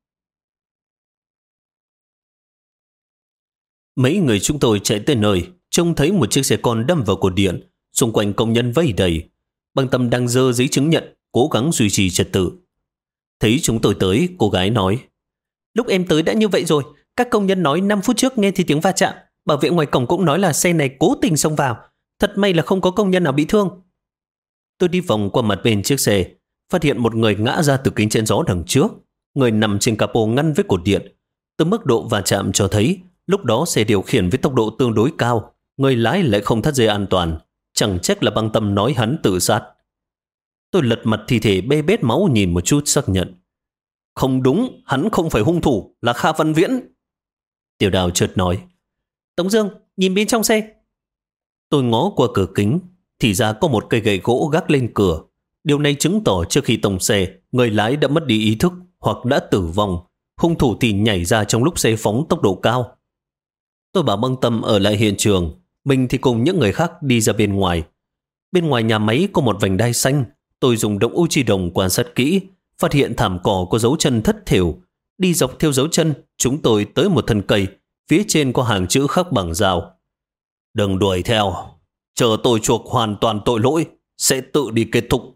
Mấy người chúng tôi chạy tới nơi, trông thấy một chiếc xe con đâm vào cột điện, xung quanh công nhân vây đầy. Băng Tâm đang giơ giấy chứng nhận, cố gắng duy trì trật tự. Thấy chúng tôi tới, cô gái nói, lúc em tới đã như vậy rồi, các công nhân nói 5 phút trước nghe thấy tiếng va chạm, bảo vệ ngoài cổng cũng nói là xe này cố tình xông vào, thật may là không có công nhân nào bị thương. Tôi đi vòng qua mặt bên chiếc xe, phát hiện một người ngã ra từ kính chắn gió đằng trước, người nằm trên capo ngăn với cột điện. Từ mức độ va chạm cho thấy, lúc đó xe điều khiển với tốc độ tương đối cao, người lái lại không thắt dây an toàn, chẳng trách là Băng Tâm nói hắn tự sát. Tôi lật mặt thi thể bê bết máu nhìn một chút xác nhận. Không đúng, hắn không phải hung thủ, là Kha Văn Viễn. Tiểu Đào chợt nói, Tống Dương, nhìn bên trong xe. Tôi ngó qua cửa kính, thì ra có một cây gậy gỗ gác lên cửa. Điều này chứng tỏ trước khi tông xe, người lái đã mất đi ý thức hoặc đã tử vong. Hung thủ thì nhảy ra trong lúc xe phóng tốc độ cao. Tôi bảo Băng Tâm ở lại hiện trường, mình thì cùng những người khác đi ra bên ngoài. Bên ngoài nhà máy có một vành đai xanh. Tôi dùng động u chi đồng quan sát kỹ, phát hiện thảm cỏ có dấu chân thất thểu. Đi dọc theo dấu chân, chúng tôi tới một thân cây, phía trên có hàng chữ khắc bằng dao. Đừng đuổi theo, chờ tôi chuộc hoàn toàn tội lỗi, sẽ tự đi kết thúc.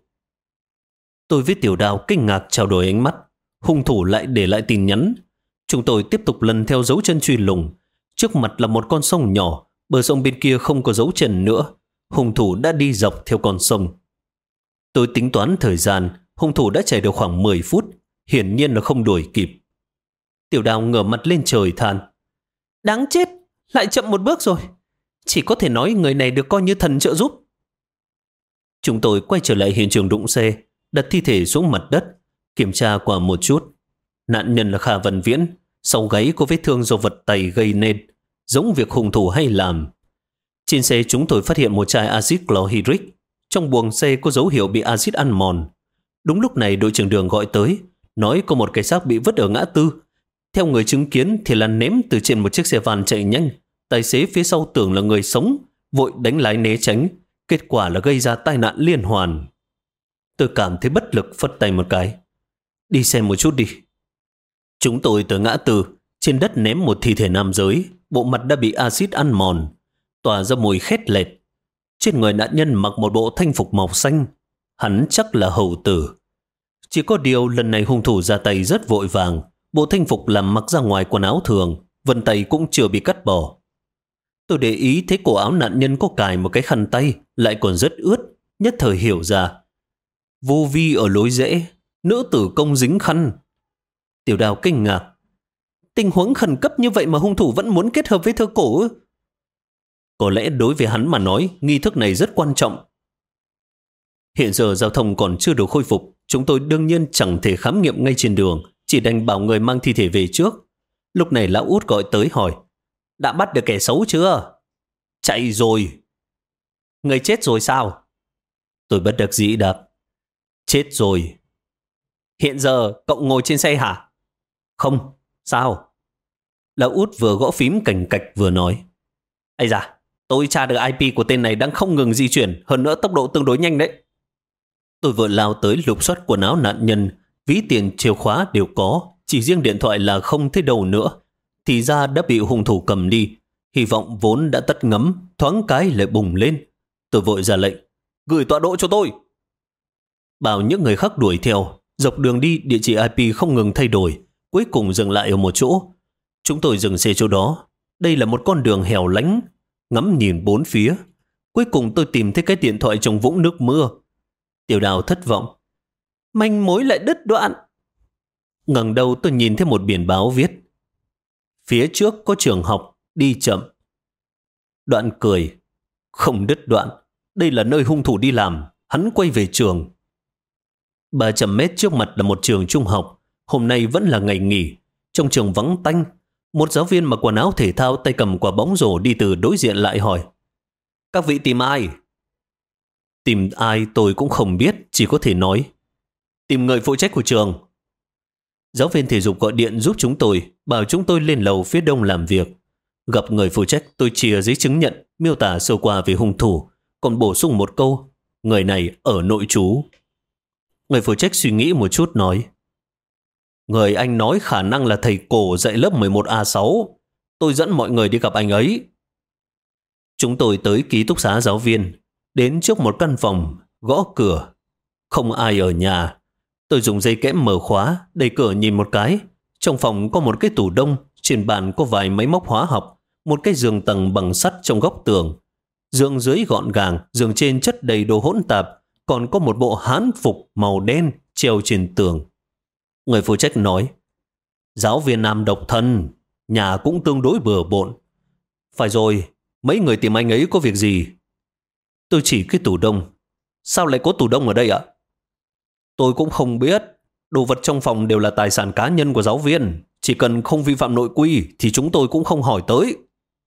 Tôi với Tiểu Đào kinh ngạc trao đổi ánh mắt. Hung thủ lại để lại tin nhắn. Chúng tôi tiếp tục lần theo dấu chân truy lùng. Trước mặt là một con sông nhỏ, bờ sông bên kia không có dấu chân nữa. Hung thủ đã đi dọc theo con sông. Tôi tính toán thời gian, hung thủ đã chạy được khoảng 10 phút, hiển nhiên là không đuổi kịp. Tiểu Đào ngửa mặt lên trời than, đáng chết, lại chậm một bước rồi. Chỉ có thể nói người này được coi như thần trợ giúp. Chúng tôi quay trở lại hiện trường đụng xe, đặt thi thể xuống mặt đất, kiểm tra qua một chút. Nạn nhân là Kha Văn Viễn, sau gáy có vết thương do vật tày gây nên, giống việc hung thủ hay làm. Trên xe chúng tôi phát hiện một chai axit chlorhydric, trong buồng xe có dấu hiệu bị axit ăn mòn. Đúng lúc này đội trưởng Đường gọi tới, nói có một cái xác bị vứt ở ngã tư. Theo người chứng kiến thì là ném từ trên một chiếc xe van chạy nhanh. Tài xế phía sau tưởng là người sống, vội đánh lái né tránh. Kết quả là gây ra tai nạn liên hoàn. Tôi cảm thấy bất lực, phất tay một cái. Đi xem một chút đi. Chúng tôi tới ngã tư, trên đất ném một thi thể nam giới, bộ mặt đã bị axit ăn mòn, tỏa ra mùi khét lẹt. Trên người nạn nhân mặc một bộ thanh phục màu xanh, hắn chắc là hầu tử. Chỉ có điều lần này hung thủ ra tay rất vội vàng, bộ thanh phục làm mặc ra ngoài quần áo thường, vân tay cũng chưa bị cắt bỏ. Tôi để ý thấy cổ áo nạn nhân có cài một cái khăn tay, lại còn rất ướt, nhất thời hiểu ra. Vô vi ở lối rẽ, nữ tử công dính khăn. Tiểu Đào kinh ngạc. Tình huống khẩn cấp như vậy mà hung thủ vẫn muốn kết hợp với thơ cổ ư? Có lẽ đối với hắn mà nói, nghi thức này rất quan trọng. Hiện giờ giao thông còn chưa được khôi phục, chúng tôi đương nhiên chẳng thể khám nghiệm ngay trên đường, chỉ đành bảo người mang thi thể về trước. Lúc này lão Út gọi tới hỏi, đã bắt được kẻ xấu chưa? Chạy rồi. Người chết rồi sao? Tôi bất đắc dĩ đáp, chết rồi. Hiện giờ cậu ngồi trên xe hả? Không, sao? Lão Út vừa gõ phím cành cạch vừa nói, ây da, tôi tra được IP của tên này đang không ngừng di chuyển, hơn nữa tốc độ tương đối nhanh đấy. Tôi vừa lao tới lục soát quần áo nạn nhân, ví tiền chìa khóa đều có, chỉ riêng điện thoại là không thấy đâu nữa. Thì ra đã bị hung thủ cầm đi, hy vọng vốn đã tắt ngấm, thoáng cái lại bùng lên. Tôi vội ra lệnh, gửi tọa độ cho tôi. Bảo những người khác đuổi theo, dọc đường đi địa chỉ IP không ngừng thay đổi, cuối cùng dừng lại ở một chỗ. Chúng tôi dừng xe chỗ đó. Đây là một con đường hẻo lánh, ngắm nhìn bốn phía. Cuối cùng tôi tìm thấy cái điện thoại trong vũng nước mưa. Tiểu Đào thất vọng. Manh mối lại đứt đoạn. Ngẩng đầu tôi nhìn thấy một biển báo viết: phía trước có trường học, đi chậm. Đoạn cười. Không đứt đoạn. Đây là nơi hung thủ đi làm. Hắn quay về trường. 300 mét trước mặt là một trường trung học. Hôm nay vẫn là ngày nghỉ. Trong trường vắng tanh. Một giáo viên mặc quần áo thể thao, tay cầm quả bóng rổ đi từ đối diện lại hỏi: các vị tìm ai? Tìm ai tôi cũng không biết, chỉ có thể nói: tìm người phụ trách của trường. Giáo viên thể dục gọi điện giúp chúng tôi, bảo chúng tôi lên lầu phía đông làm việc. Gặp người phụ trách, tôi chia giấy chứng nhận, miêu tả sơ qua về hung thủ, còn bổ sung một câu: người này ở nội trú. Người phụ trách suy nghĩ một chút nói: người anh nói khả năng là thầy cổ dạy lớp 11A6. Tôi dẫn mọi người đi gặp anh ấy. Chúng tôi tới ký túc xá giáo viên, đến trước một căn phòng, gõ cửa. Không ai ở nhà. Tôi dùng dây kẽm mở khóa, đẩy cửa nhìn một cái. Trong phòng có một cái tủ đông, trên bàn có vài máy móc hóa học, một cái giường tầng bằng sắt trong góc tường. Giường dưới gọn gàng, giường trên chất đầy đồ hỗn tạp, còn có một bộ hán phục màu đen treo trên tường. Người phụ trách nói: giáo viên nam độc thân, nhà cũng tương đối bừa bộn. Phải rồi, mấy người tìm anh ấy có việc gì? Tôi chỉ cái tủ đông. Sao lại có tủ đông ở đây ạ? Tôi cũng không biết. Đồ vật trong phòng đều là tài sản cá nhân của giáo viên. Chỉ cần không vi phạm nội quy thì chúng tôi cũng không hỏi tới.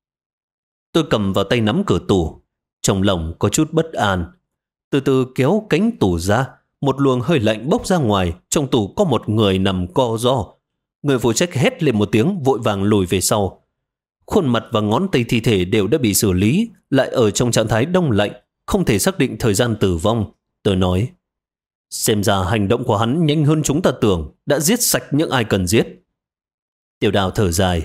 Tôi cầm vào tay nắm cửa tủ. Trong lòng có chút bất an. Từ từ kéo cánh tủ ra. Một luồng hơi lạnh bốc ra ngoài. Trong tủ có một người nằm co ro. Người phụ trách hét lên một tiếng, vội vàng lùi về sau. Khuôn mặt và ngón tay thi thể đều đã bị xử lý, lại ở trong trạng thái đông lạnh, không thể xác định thời gian tử vong. Tôi nói: xem ra hành động của hắn nhanh hơn chúng ta tưởng, đã giết sạch những ai cần giết. Tiểu Đào thở dài: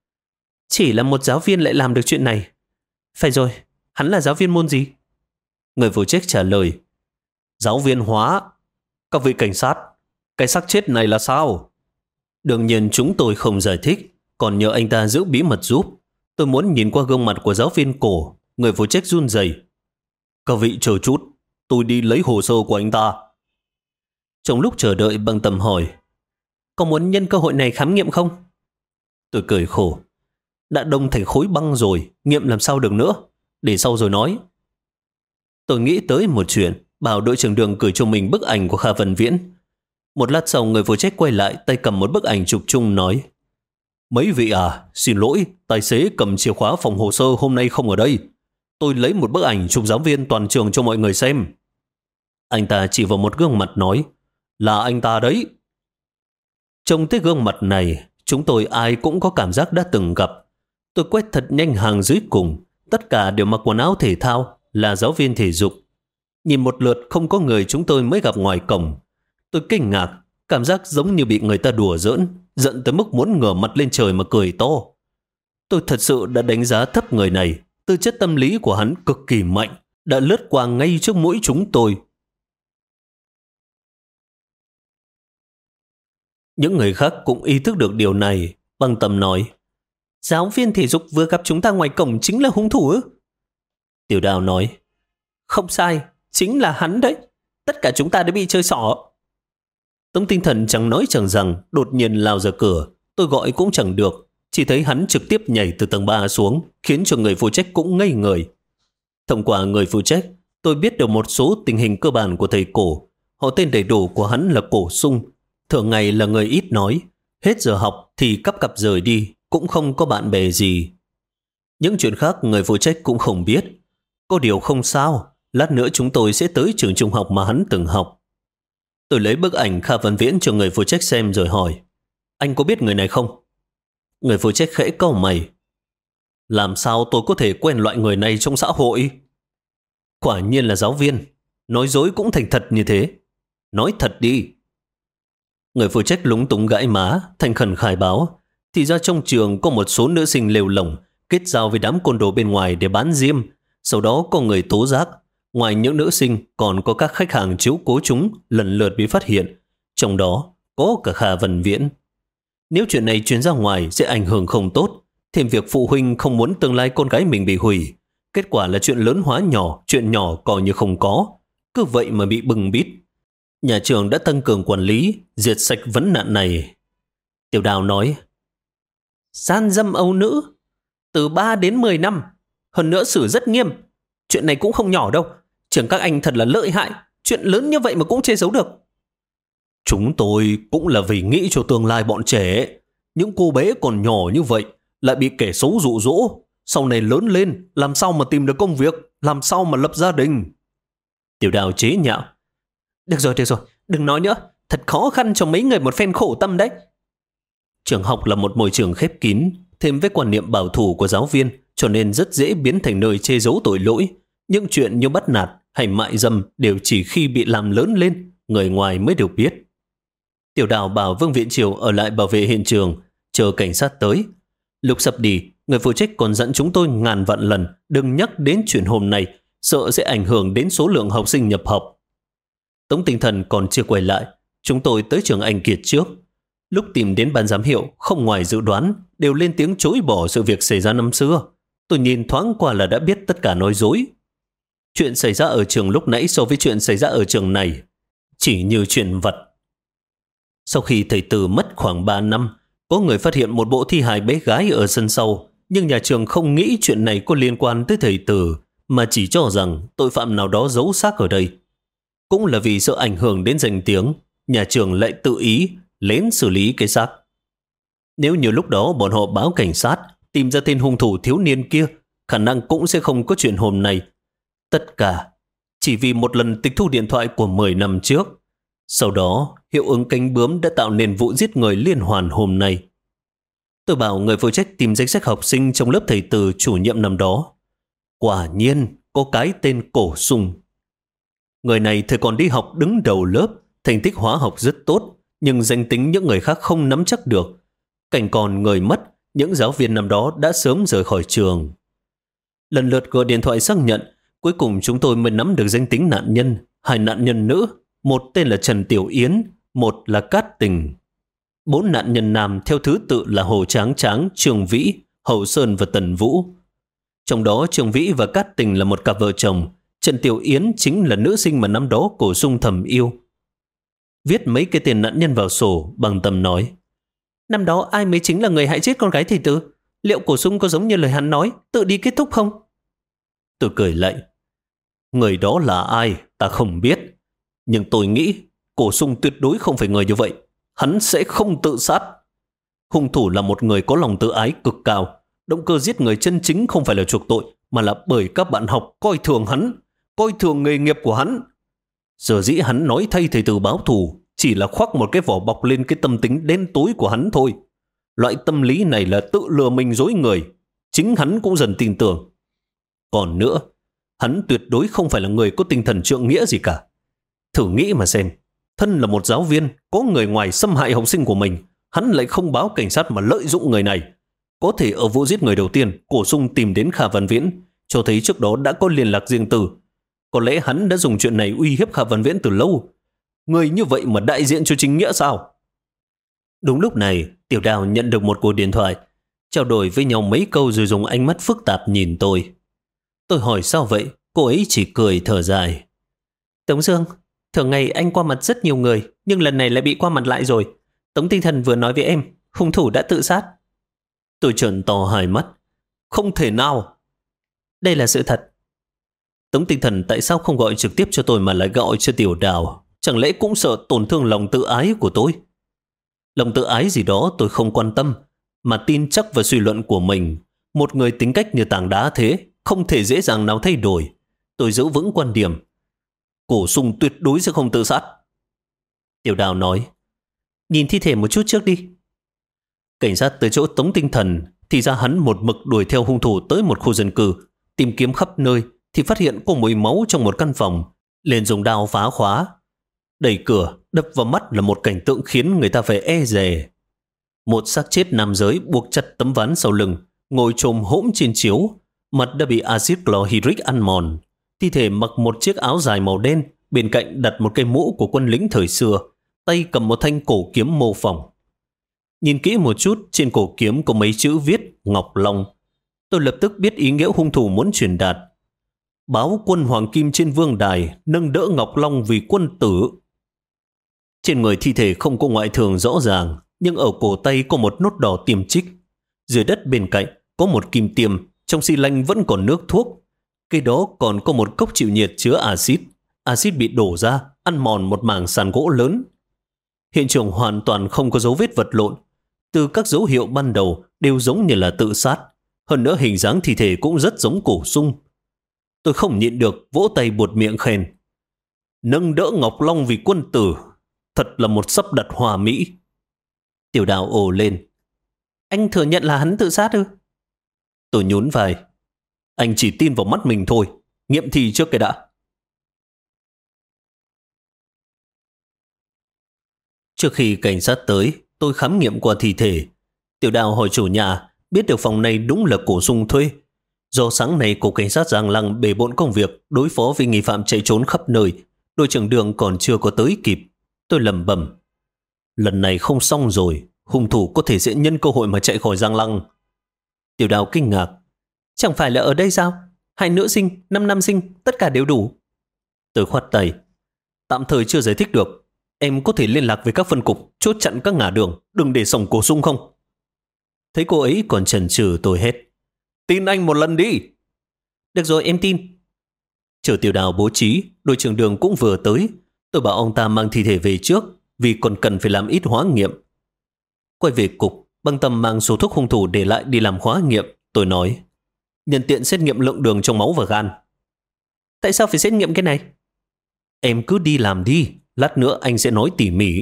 chỉ là một giáo viên lại làm được chuyện này. Phải rồi, hắn là giáo viên môn gì? Người phụ trách trả lời: giáo viên hóa. Các vị cảnh sát, cái xác chết này là sao? Đương nhiên chúng tôi không giải thích, còn nhờ anh ta giữ bí mật giúp. Tôi muốn nhìn qua gương mặt của giáo viên cổ. Người phụ trách run rẩy: các vị chờ chút, tôi đi lấy hồ sơ của anh ta. Trong lúc chờ đợi, Băng Tâm hỏi: có muốn nhân cơ hội này khám nghiệm không? Tôi cười khổ: đã đông thành khối băng rồi, nghiệm làm sao được nữa, để sau rồi nói. Tôi nghĩ tới một chuyện, bảo đội trưởng Đường gửi cho mình bức ảnh của Kha Văn Viễn. Một lát sau, người phụ trách quay lại, tay cầm một bức ảnh chụp chung nói: mấy vị à, xin lỗi, tài xế cầm chìa khóa phòng hồ sơ hôm nay không ở đây. Tôi lấy một bức ảnh chụp giáo viên toàn trường cho mọi người xem. Anh ta chỉ vào một gương mặt nói: là anh ta đấy. Trông tới gương mặt này, chúng tôi ai cũng có cảm giác đã từng gặp. Tôi quét thật nhanh hàng dưới cùng, tất cả đều mặc quần áo thể thao, là giáo viên thể dục. Nhìn một lượt không có người chúng tôi mới gặp ngoài cổng. Tôi kinh ngạc, cảm giác giống như bị người ta đùa giỡn, giận tới mức muốn ngửa mặt lên trời mà cười to. Tôi thật sự đã đánh giá thấp người này. Tư chất tâm lý của hắn cực kỳ mạnh, đã lướt qua ngay trước mũi chúng tôi. Những người khác cũng ý thức được điều này. Băng Tâm nói: giáo viên thể dục vừa gặp chúng ta ngoài cổng chính là hung thủ ư? Tiểu Đào nói: không sai, chính là hắn đấy. Tất cả chúng ta đã bị chơi xỏ. Tống Tinh Thần chẳng nói chẳng rằng, đột nhiên lao ra cửa. Tôi gọi cũng chẳng được, chỉ thấy hắn trực tiếp nhảy từ tầng 3 xuống, khiến cho người phụ trách cũng ngây người. Thông qua người phụ trách, tôi biết được một số tình hình cơ bản của thầy Cổ. Họ tên đầy đủ của hắn là Cổ Sung. Thường ngày là người ít nói, hết giờ học thì cắp cặp rời đi, cũng không có bạn bè gì. Những chuyện khác người phụ trách cũng không biết. Có điều không sao, lát nữa chúng tôi sẽ tới trường trung học mà hắn từng học. Tôi lấy bức ảnh Kha Văn Viễn cho người phụ trách xem rồi hỏi: anh có biết người này không? Người phụ trách khẽ cau mày: làm sao tôi có thể quen loại người này trong xã hội? Quả nhiên là giáo viên, nói dối cũng thành thật như thế. Nói thật đi. Người phụ trách lúng túng gãi má, thành khẩn khai báo. Thì ra trong trường có một số nữ sinh lêu lỏng, kết giao với đám côn đồ bên ngoài để bán diêm. Sau đó có người tố giác. Ngoài những nữ sinh, còn có các khách hàng chiếu cố chúng lần lượt bị phát hiện. Trong đó có cả Kha Văn Viễn. Nếu chuyện này truyền ra ngoài sẽ ảnh hưởng không tốt. Thêm việc phụ huynh không muốn tương lai con gái mình bị hủy. Kết quả là chuyện lớn hóa nhỏ, chuyện nhỏ coi như không có. Cứ vậy mà bị bưng bít. Nhà trường đã tăng cường quản lý, diệt sạch vấn nạn này. Tiểu Đào nói, gian dâm ấu nữ, từ 3 đến 10 năm. Hơn nữa xử rất nghiêm. Chuyện này cũng không nhỏ đâu. Trường các anh thật là lợi hại. Chuyện lớn như vậy mà cũng che giấu được. Chúng tôi cũng là vì nghĩ cho tương lai bọn trẻ. Những cô bé còn nhỏ như vậy lại bị kẻ xấu dụ dỗ. Sau này lớn lên, làm sao mà tìm được công việc, làm sao mà lập gia đình. Tiểu Đào chế nhạo. Được rồi, đừng nói nữa. Thật khó khăn cho mấy người một phen khổ tâm đấy. Trường học là một môi trường khép kín, thêm với quan niệm bảo thủ của giáo viên, cho nên rất dễ biến thành nơi che giấu tội lỗi. Những chuyện như bắt nạt hay mại dâm đều chỉ khi bị làm lớn lên, người ngoài mới được biết. Tiểu Đào bảo Vương Viện Triều ở lại bảo vệ hiện trường, chờ cảnh sát tới. Lúc sắp đi, người phụ trách còn dặn chúng tôi ngàn vạn lần đừng nhắc đến chuyện hôm nay, sợ sẽ ảnh hưởng đến số lượng học sinh nhập học. Tống Tinh Thần còn chưa quay lại, chúng tôi tới trường Anh Kiệt trước. Lúc tìm đến ban giám hiệu, không ngoài dự đoán, đều lên tiếng chối bỏ sự việc xảy ra năm xưa. Tôi nhìn thoáng qua là đã biết tất cả nói dối. Chuyện xảy ra ở trường lúc nãy so với chuyện xảy ra ở trường này chỉ như chuyện vặt. Sau khi thầy Từ mất khoảng 3 năm, có người phát hiện một bộ thi hài bé gái ở sân sau, nhưng nhà trường không nghĩ chuyện này có liên quan tới thầy Từ, mà chỉ cho rằng tội phạm nào đó giấu xác ở đây. Cũng là vì sợ ảnh hưởng đến danh tiếng, nhà trường lại tự ý lén xử lý cái xác. Nếu như lúc đó bọn họ báo cảnh sát, tìm ra tên hung thủ thiếu niên kia, khả năng cũng sẽ không có chuyện hôm nay. Tất cả chỉ vì một lần tịch thu điện thoại của 10 năm trước. Sau đó, hiệu ứng cánh bướm đã tạo nên vụ giết người liên hoàn hôm nay. Tôi bảo người phụ trách tìm danh sách học sinh trong lớp thầy Từ chủ nhiệm năm đó. Quả nhiên, có cái tên Cổ Sung. Người này thời còn đi học đứng đầu lớp, thành tích hóa học rất tốt, nhưng danh tính những người khác không nắm chắc được. Cảnh còn người mất, những giáo viên năm đó đã sớm rời khỏi trường. Lần lượt gọi điện thoại xác nhận, cuối cùng chúng tôi mới nắm được danh tính nạn nhân, 2 nạn nhân nữ, một tên là Trần Tiểu Yến, một là Cát Tình. 4 nạn nhân nam theo thứ tự là Hồ Tráng Tráng, Trường Vĩ, Hậu Sơn và Tần Vũ. Trong đó Trường Vĩ và Cát Tình là một cặp vợ chồng, Trần Tiểu Yến chính là nữ sinh mà năm đó Cổ Sung thầm yêu. Viết mấy cái tên nạn nhân vào sổ, Bằng Tâm nói, năm đó ai mới chính là người hại chết con gái thầy Từ? Liệu Cổ Sung có giống như lời hắn nói, tự đi kết thúc không? Tôi cười lạnh, người đó là ai ta không biết, nhưng tôi nghĩ Cổ Sung tuyệt đối không phải người như vậy. Hắn sẽ không tự sát. Hung thủ là một người có lòng tự ái cực cao. Động cơ giết người chân chính không phải là chuộc tội, mà là bởi các bạn học coi thường hắn, coi thường nghề nghiệp của hắn. Giờ dĩ hắn nói thay thầy Từ báo thù chỉ là khoác một cái vỏ bọc lên cái tâm tính đen tối của hắn thôi. Loại tâm lý này là tự lừa mình dối người. Chính hắn cũng dần tin tưởng. Còn nữa, hắn tuyệt đối không phải là người có tinh thần trượng nghĩa gì cả. Thử nghĩ mà xem, thân là một giáo viên, có người ngoài xâm hại học sinh của mình, hắn lại không báo cảnh sát mà lợi dụng người này. Có thể ở vụ giết người đầu tiên, Cổ Sung tìm đến Kha Văn Viễn, cho thấy trước đó đã có liên lạc riêng tư. Có lẽ hắn đã dùng chuyện này uy hiếp Kha Văn Viễn từ lâu. Người như vậy mà đại diện cho chính nghĩa sao? Đúng lúc này, Tiểu Đào nhận được một cuộc điện thoại, trao đổi với nhau mấy câu rồi dùng ánh mắt phức tạp nhìn tôi. Tôi hỏi sao vậy, cô ấy chỉ cười thở dài. Tống Dương, thường ngày anh qua mặt rất nhiều người, nhưng lần này lại bị qua mặt lại rồi. Tống Tinh Thần vừa nói với em, hung thủ đã tự sát. Tôi trợn to hai mắt. Không thể nào. Đây là sự thật. Tống Tinh Thần tại sao không gọi trực tiếp cho tôi mà lại gọi cho Tiểu Đào? Chẳng lẽ cũng sợ tổn thương lòng tự ái của tôi? Lòng tự ái gì đó tôi không quan tâm, mà tin chắc vào suy luận của mình. Một người tính cách như tảng đá thế, không thể dễ dàng nào thay đổi. Tôi giữ vững quan điểm. Cổ Sung tuyệt đối sẽ không tự sát. Tiểu Đào nói, nhìn thi thể một chút trước đi. Cảnh sát tới chỗ Tống Tinh Thần, thì ra hắn một mực đuổi theo hung thủ tới một khu dân cư, tìm kiếm khắp nơi, thì phát hiện có mùi máu trong một căn phòng, liền dùng đao phá khóa. Đẩy cửa, đập vào mắt là một cảnh tượng khiến người ta phải e dè. Một xác chết nam giới buộc chặt tấm ván sau lưng, ngồi chồm hỗn trên chiếu, mặt đã bị axit chlorhydric ăn mòn. Thi thể mặc một chiếc áo dài màu đen, bên cạnh đặt một cây mũ của quân lính thời xưa, tay cầm một thanh cổ kiếm mô phỏng. Nhìn kỹ một chút, trên cổ kiếm có mấy chữ viết Ngọc Long. Tôi lập tức biết ý nghĩa hung thủ muốn truyền đạt. Báo quân Hoàng Kim trên vương đài, nâng đỡ Ngọc Long vì quân tử. Trên người thi thể không có ngoại thường rõ ràng, nhưng ở cổ tay có một nốt đỏ tiêm chích. Dưới đất bên cạnh có một kim tiêm, trong xi lanh vẫn còn nước thuốc. Cái đó còn có một cốc chịu nhiệt chứa axit. Axit bị đổ ra, ăn mòn một mảng sàn gỗ lớn. Hiện trường hoàn toàn không có dấu vết vật lộn. Từ các dấu hiệu ban đầu đều giống như là tự sát. Hơn nữa hình dáng thi thể cũng rất giống Cổ Sung. Tôi không nhịn được vỗ tay buột miệng khen. Nâng đỡ Ngọc Long vì quân tử, thật là một sắp đặt hòa mỹ. Tiểu Đào ồ lên. Anh thừa nhận là hắn tự sát ư? Tôi nhún vai. Anh chỉ tin vào mắt mình thôi, nghiệm thi trước cái đã. Trước khi cảnh sát tới, tôi khám nghiệm qua thi thể. Tiểu Đào hỏi chủ nhà, biết được phòng này đúng là Cổ Sung thuê. Do sáng nay cục cảnh sát Giang Lăng bề bộn công việc đối phó với nghi phạm chạy trốn khắp nơi, đội trưởng Đường còn chưa có tới kịp. Tôi lẩm bẩm, lần này không xong rồi, hung thủ có thể sẽ nhân cơ hội mà chạy khỏi Giang Lăng. Tiểu Đào kinh ngạc, chẳng phải là ở đây sao? 2 nữ sinh, 5 nam sinh, tất cả đều đủ. Tôi khoát tay, tạm thời chưa giải thích được. Em có thể liên lạc với các phân cục, chốt chặn các ngã đường, đừng để sổng Cổ Sung không? Thấy cô ấy còn chần chừ, tôi hét, tin anh một lần đi. Được rồi, em tin. Chờ Tiểu Đào bố trí, đội trưởng Đường cũng vừa tới. Tôi bảo ông ta mang thi thể về trước, vì còn cần phải làm ít hóa nghiệm. Quay về cục, Băng Tâm mang số thuốc hung thủ để lại đi làm hóa nghiệm. Tôi nói, nhân tiện xét nghiệm lượng đường trong máu và gan. Tại sao phải xét nghiệm cái này? Em cứ đi làm đi, lát nữa anh sẽ nói tỉ mỉ.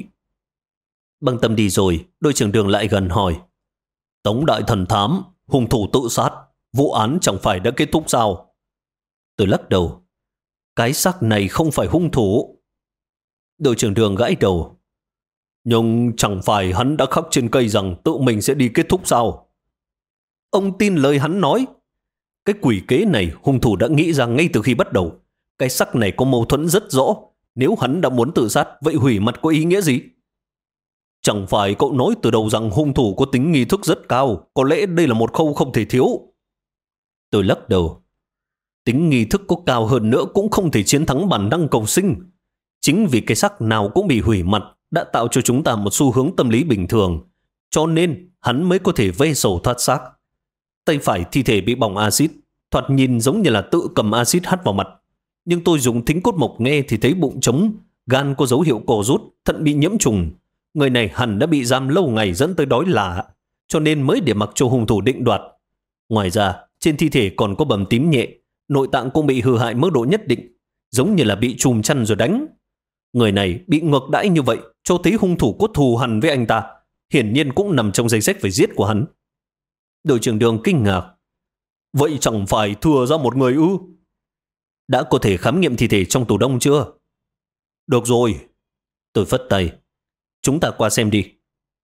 Băng Tâm đi rồi, đội trưởng Đường lại gần hỏi, Tống đại thần thám, hung thủ tự sát, vụ án chẳng phải đã kết thúc sao? Tôi lắc đầu, cái xác này không phải hung thủ. Đội trưởng Đường gãi đầu, nhưng chẳng phải hắn đã khắc trên cây rằng tự mình sẽ đi kết thúc sao? Ông tin lời hắn nói. Cái quỷ kế này hung thủ đã nghĩ ra ngay từ khi bắt đầu. Cái xác này có mâu thuẫn rất rõ. Nếu hắn đã muốn tự sát, vậy hủy mặt có ý nghĩa gì? Chẳng phải cậu nói từ đầu rằng hung thủ có tính nghi thức rất cao, có lẽ đây là một khâu không thể thiếu. Tôi lắc đầu. Tính nghi thức có cao hơn nữa cũng không thể chiến thắng bản năng cầu sinh. Chính vì cái xác nào cũng bị hủy mặt đã tạo cho chúng ta một xu hướng tâm lý bình thường. Cho nên hắn mới có thể ve sầu thoát xác. Tay phải thi thể bị bỏng axit, thoạt nhìn giống như là tự cầm axit hắt vào mặt. Nhưng tôi dùng thính cốt mộc nghe thì thấy bụng trống, gan có dấu hiệu co rút, thận bị nhiễm trùng. Người này hẳn đã bị giam lâu ngày dẫn tới đói lả, cho nên mới để mặc cho hung thủ định đoạt. Ngoài ra, trên thi thể còn có bầm tím nhẹ, nội tạng cũng bị hư hại mức độ nhất định, giống như là bị chùm chăn rồi đánh. Người này bị ngược đãi như vậy, cho thấy hung thủ có thù hằn với anh ta, hiển nhiên cũng nằm trong danh sách phải giết của hắn. Đội trưởng Đường kinh ngạc. Vậy chẳng phải thừa ra một người ư? Đã có thể khám nghiệm thi thể trong tủ đông chưa? Được rồi. Tôi phất tay. Chúng ta qua xem đi.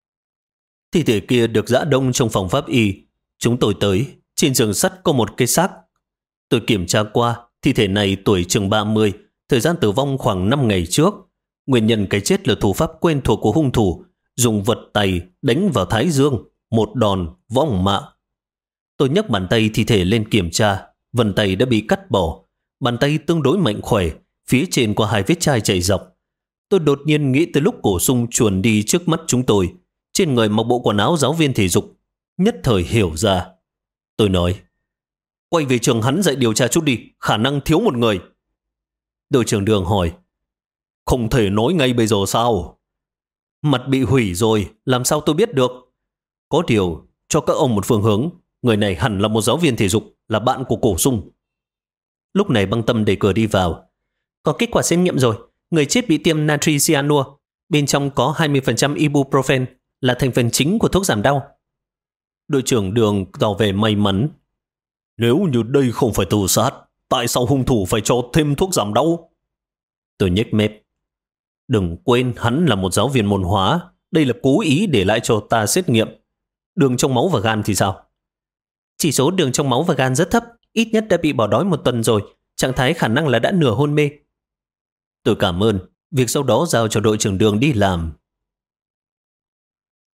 Thi thể kia được giã đông trong phòng pháp y. Chúng tôi tới. Trên giường sắt có một cái xác. Tôi kiểm tra qua. Thi thể này tuổi chừng 30. Thời gian tử vong khoảng 5 ngày trước. Nguyên nhân cái chết là thủ pháp quen thuộc của hung thủ. Dùng vật tày đánh vào thái dương. Một đòn vong mạng. Tôi nhấc bàn tay thi thể lên kiểm tra. Vân tay đã bị cắt bỏ. Bàn tay tương đối mạnh khỏe. Phía trên có 2 vết chai chảy dọc. Tôi đột nhiên nghĩ tới lúc Cổ Sung chuồn đi trước mắt chúng tôi. Trên người mặc bộ quần áo giáo viên thể dục. Nhất thời hiểu ra. Tôi nói, quay về trường hắn dạy điều tra chút đi. Khả năng thiếu một người. Đội trưởng Đường hỏi, không thể nói ngay bây giờ sao? Mặt bị hủy rồi, làm sao tôi biết được? Có điều, cho các ông một phương hướng. Người này hẳn là một giáo viên thể dục, là bạn của Cổ Sung. Lúc này Băng Tâm đẩy cửa đi vào. Có kết quả xét nghiệm rồi. Người chết bị tiêm natri cyanua. Bên trong có 20% ibuprofen, là thành phần chính của thuốc giảm đau. Đội trưởng Đường tỏ vẻ may mắn. Nếu như đây không phải tự sát, tại sao hung thủ phải cho thêm thuốc giảm đau? Tôi nhếch mép. Đừng quên hắn là một giáo viên môn hóa. Đây là cố ý để lại cho ta xét nghiệm. Đường trong máu và gan thì sao? Chỉ số đường trong máu và gan rất thấp. Ít nhất đã bị bỏ đói 1 tuần rồi. Trạng thái khả năng là đã nửa hôn mê. Tôi cảm ơn. Việc sau đó giao cho đội trưởng Đường đi làm.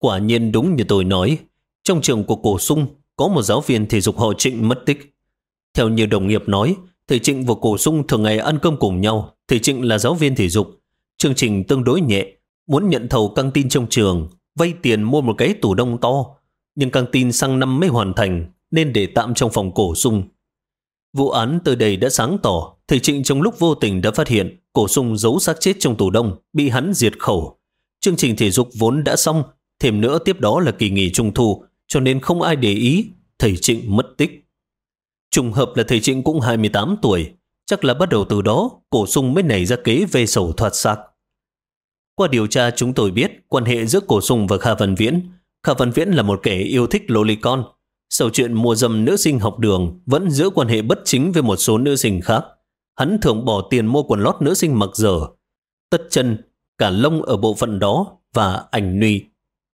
Quả nhiên đúng như tôi nói, trong trường của Cổ Sung có một giáo viên thể dục họ Trịnh mất tích. Theo như đồng nghiệp nói, thầy Trịnh và Cổ Sung thường ngày ăn cơm cùng nhau. Thầy Trịnh là giáo viên thể dục, chương trình tương đối nhẹ, muốn nhận thầu căng tin trong trường, vay tiền mua một cái tủ đông to, nhưng căng tin sang năm mới hoàn thành nên để tạm trong phòng Cổ Sung. Vụ án tới đây đã sáng tỏ, thầy Trịnh trong lúc vô tình đã phát hiện Cổ Sung giấu xác chết trong tủ đông, bị hắn diệt khẩu. Chương trình thể dục vốn đã xong, thêm nữa tiếp đó là kỳ nghỉ trung thu, cho nên không ai để ý thầy Trịnh mất tích. Trùng hợp là thầy Trịnh cũng 28 tuổi, chắc là bắt đầu từ đó Cổ Sung mới nảy ra kế về sầu thoát xác. Qua điều tra chúng tôi biết quan hệ giữa Cổ Sung và Kha Văn Viễn. Kha Văn Viễn là một kẻ yêu thích lolicon. Sau chuyện mua dâm nữ sinh học đường vẫn giữ quan hệ bất chính với một số nữ sinh khác. Hắn thường bỏ tiền mua quần lót nữ sinh mặc dở, tất chân, cả lông ở bộ phận đó và ảnh nude.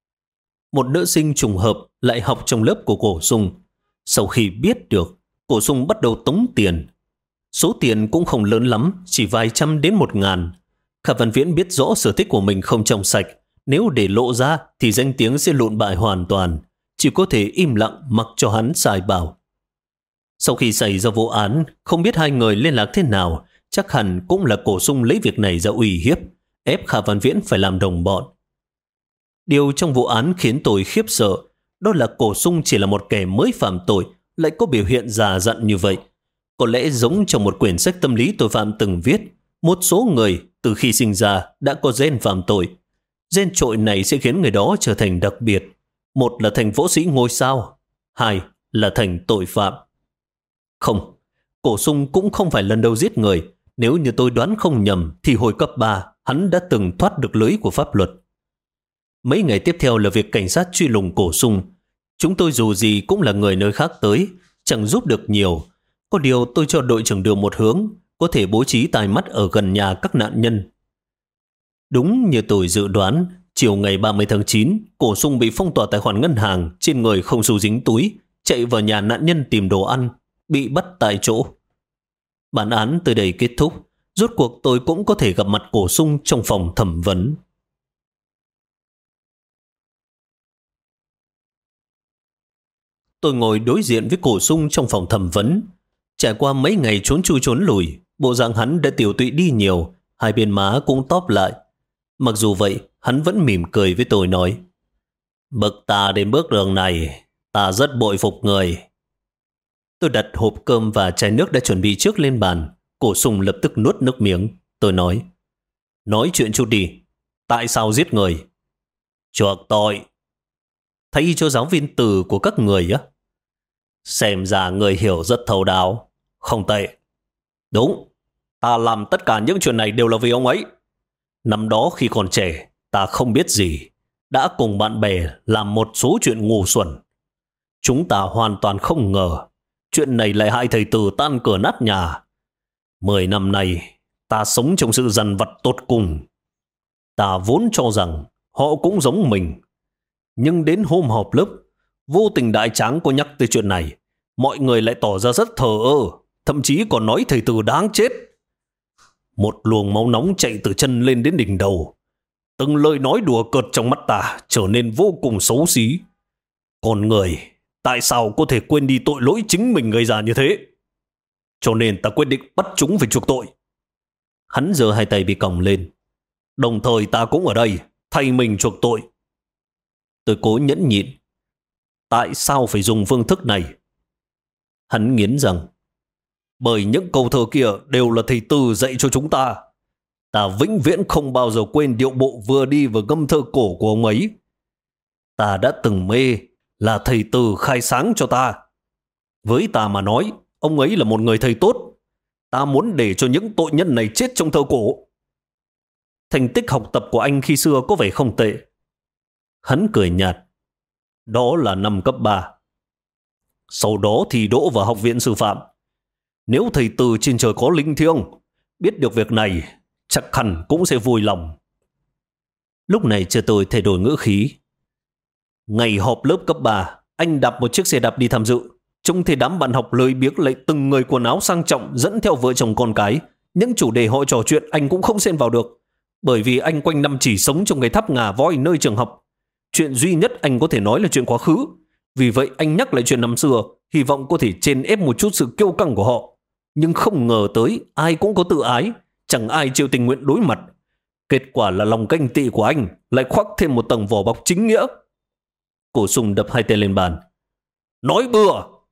Một nữ sinh trùng hợp lại học trong lớp của Cổ Sung. Sau khi biết được, Cổ Sung bắt đầu tống tiền. Số tiền cũng không lớn lắm, chỉ vài trăm đến 1.000. Kha Văn Viễn biết rõ sở thích của mình không trong sạch. Nếu để lộ ra thì danh tiếng sẽ lụn bại hoàn toàn. Chỉ có thể im lặng mặc cho hắn sai bảo. Sau khi xảy ra vụ án, không biết hai người liên lạc thế nào. Chắc hẳn cũng là Cổ Sung lấy việc này ra uy hiếp, ép Kha Văn Viễn phải làm đồng bọn. Điều trong vụ án khiến tôi khiếp sợ, đó là Cổ Sung chỉ là một kẻ mới phạm tội, lại có biểu hiện già dặn như vậy. Có lẽ giống trong một quyển sách tâm lý tội phạm từng viết, một số người từ khi sinh ra đã có gen phạm tội. Gen trội này sẽ khiến người đó trở thành đặc biệt. Một là thành võ sĩ ngôi sao, hai là thành tội phạm. Không, Cổ Sung cũng không phải lần đầu giết người. Nếu như tôi đoán không nhầm thì hồi cấp 3 hắn đã từng thoát được lưới của pháp luật. Mấy ngày tiếp theo là việc cảnh sát truy lùng Cổ Sung. Chúng tôi dù gì cũng là người nơi khác tới, chẳng giúp được nhiều. Có điều tôi cho đội trưởng Đường một hướng, có thể bố trí tai mắt ở gần nhà các nạn nhân. Đúng như tôi dự đoán, chiều ngày 30 tháng 9, Cổ Sung bị phong tỏa tài khoản ngân hàng, trên người không xu dính túi, chạy vào nhà nạn nhân tìm đồ ăn, bị bắt tại chỗ. Bản án tới đây kết thúc, rốt cuộc tôi cũng có thể gặp mặt Cổ Sung trong phòng thẩm vấn. Tôi ngồi đối diện với Cổ Sung trong phòng thẩm vấn. Trải qua mấy ngày trốn chui trốn lùi, bộ dạng hắn đã tiểu tụy đi nhiều, hai bên má cũng tóp lại. Mặc dù vậy, hắn vẫn mỉm cười với tôi nói: "Bậc ta đến bước đường này, ta rất bội phục người." Tôi đặt hộp cơm và chai nước đã chuẩn bị trước lên bàn. Cổ Sung lập tức nuốt nước miếng. Tôi nói chuyện chút đi. Tại sao giết người? Chuộc tội. Thay cho giáo viên từ của các người á? Xem ra người hiểu rất thấu đáo. Không tệ. Đúng, ta làm tất cả những chuyện này đều là vì ông ấy. Năm đó khi còn trẻ, ta không biết gì, đã cùng bạn bè làm một số chuyện ngu xuẩn. Chúng ta hoàn toàn không ngờ chuyện này lại hại thầy Từ tan cửa nát nhà. 10 năm nay, ta sống trong sự dằn vặt tột cùng. Ta vốn cho rằng họ cũng giống mình. Nhưng đến hôm họp lớp, vô tình đại tráng có nhắc tới chuyện này, mọi người lại tỏ ra rất thờ ơ, thậm chí còn nói thầy Từ đáng chết. Một luồng máu nóng chạy từ chân lên đến đỉnh đầu. Từng lời nói đùa cợt trong mắt ta trở nên vô cùng xấu xí. Con người, tại sao có thể quên đi tội lỗi chính mình gây ra như thế? Cho nên ta quyết định bắt chúng phải chuộc tội. Hắn giơ hai tay bị còng lên. Đồng thời ta cũng ở đây, thay mình chuộc tội. Tôi cố nhẫn nhịn. Tại sao phải dùng phương thức này? Hắn nghiến rằng, bởi những câu thơ kia đều là thầy Từ dạy cho chúng ta. Ta vĩnh viễn không bao giờ quên điệu bộ vừa đi vừa ngâm thơ cổ của ông ấy. Ta đã từng mê là thầy Từ khai sáng cho ta. Với ta mà nói, ông ấy là một người thầy tốt. Ta muốn để cho những tội nhân này chết trong thơ cổ. Thành tích học tập của anh khi xưa có vẻ không tệ. Hắn cười nhạt. Đó là năm cấp 3. Sau đó thì đỗ vào học viện sư phạm. Nếu thầy Từ trên trời có linh thiêng, biết được việc này, chắc hẳn cũng sẽ vui lòng. Lúc này chờ tôi thay đổi ngữ khí. Ngày họp lớp cấp 3, anh đạp một chiếc xe đạp đi tham dự. Trông thấy đám bạn học lười biếng lại từng người quần áo sang trọng dẫn theo vợ chồng con cái. Những chủ đề họ trò chuyện anh cũng không xen vào được, bởi vì anh quanh năm chỉ sống trong cái tháp ngà voi nơi trường học. Chuyện duy nhất anh có thể nói là chuyện quá khứ. Vì vậy anh nhắc lại chuyện năm xưa, hy vọng có thể chèn ép một chút sự kiêu căng của họ. Nhưng không ngờ tới ai cũng có tự ái, chẳng ai chịu tình nguyện đối mặt. Kết quả là lòng ganh tị của anh lại khoác thêm một tầng vỏ bọc chính nghĩa. Cổ Sùng đập hai tay lên bàn. Nói bừa!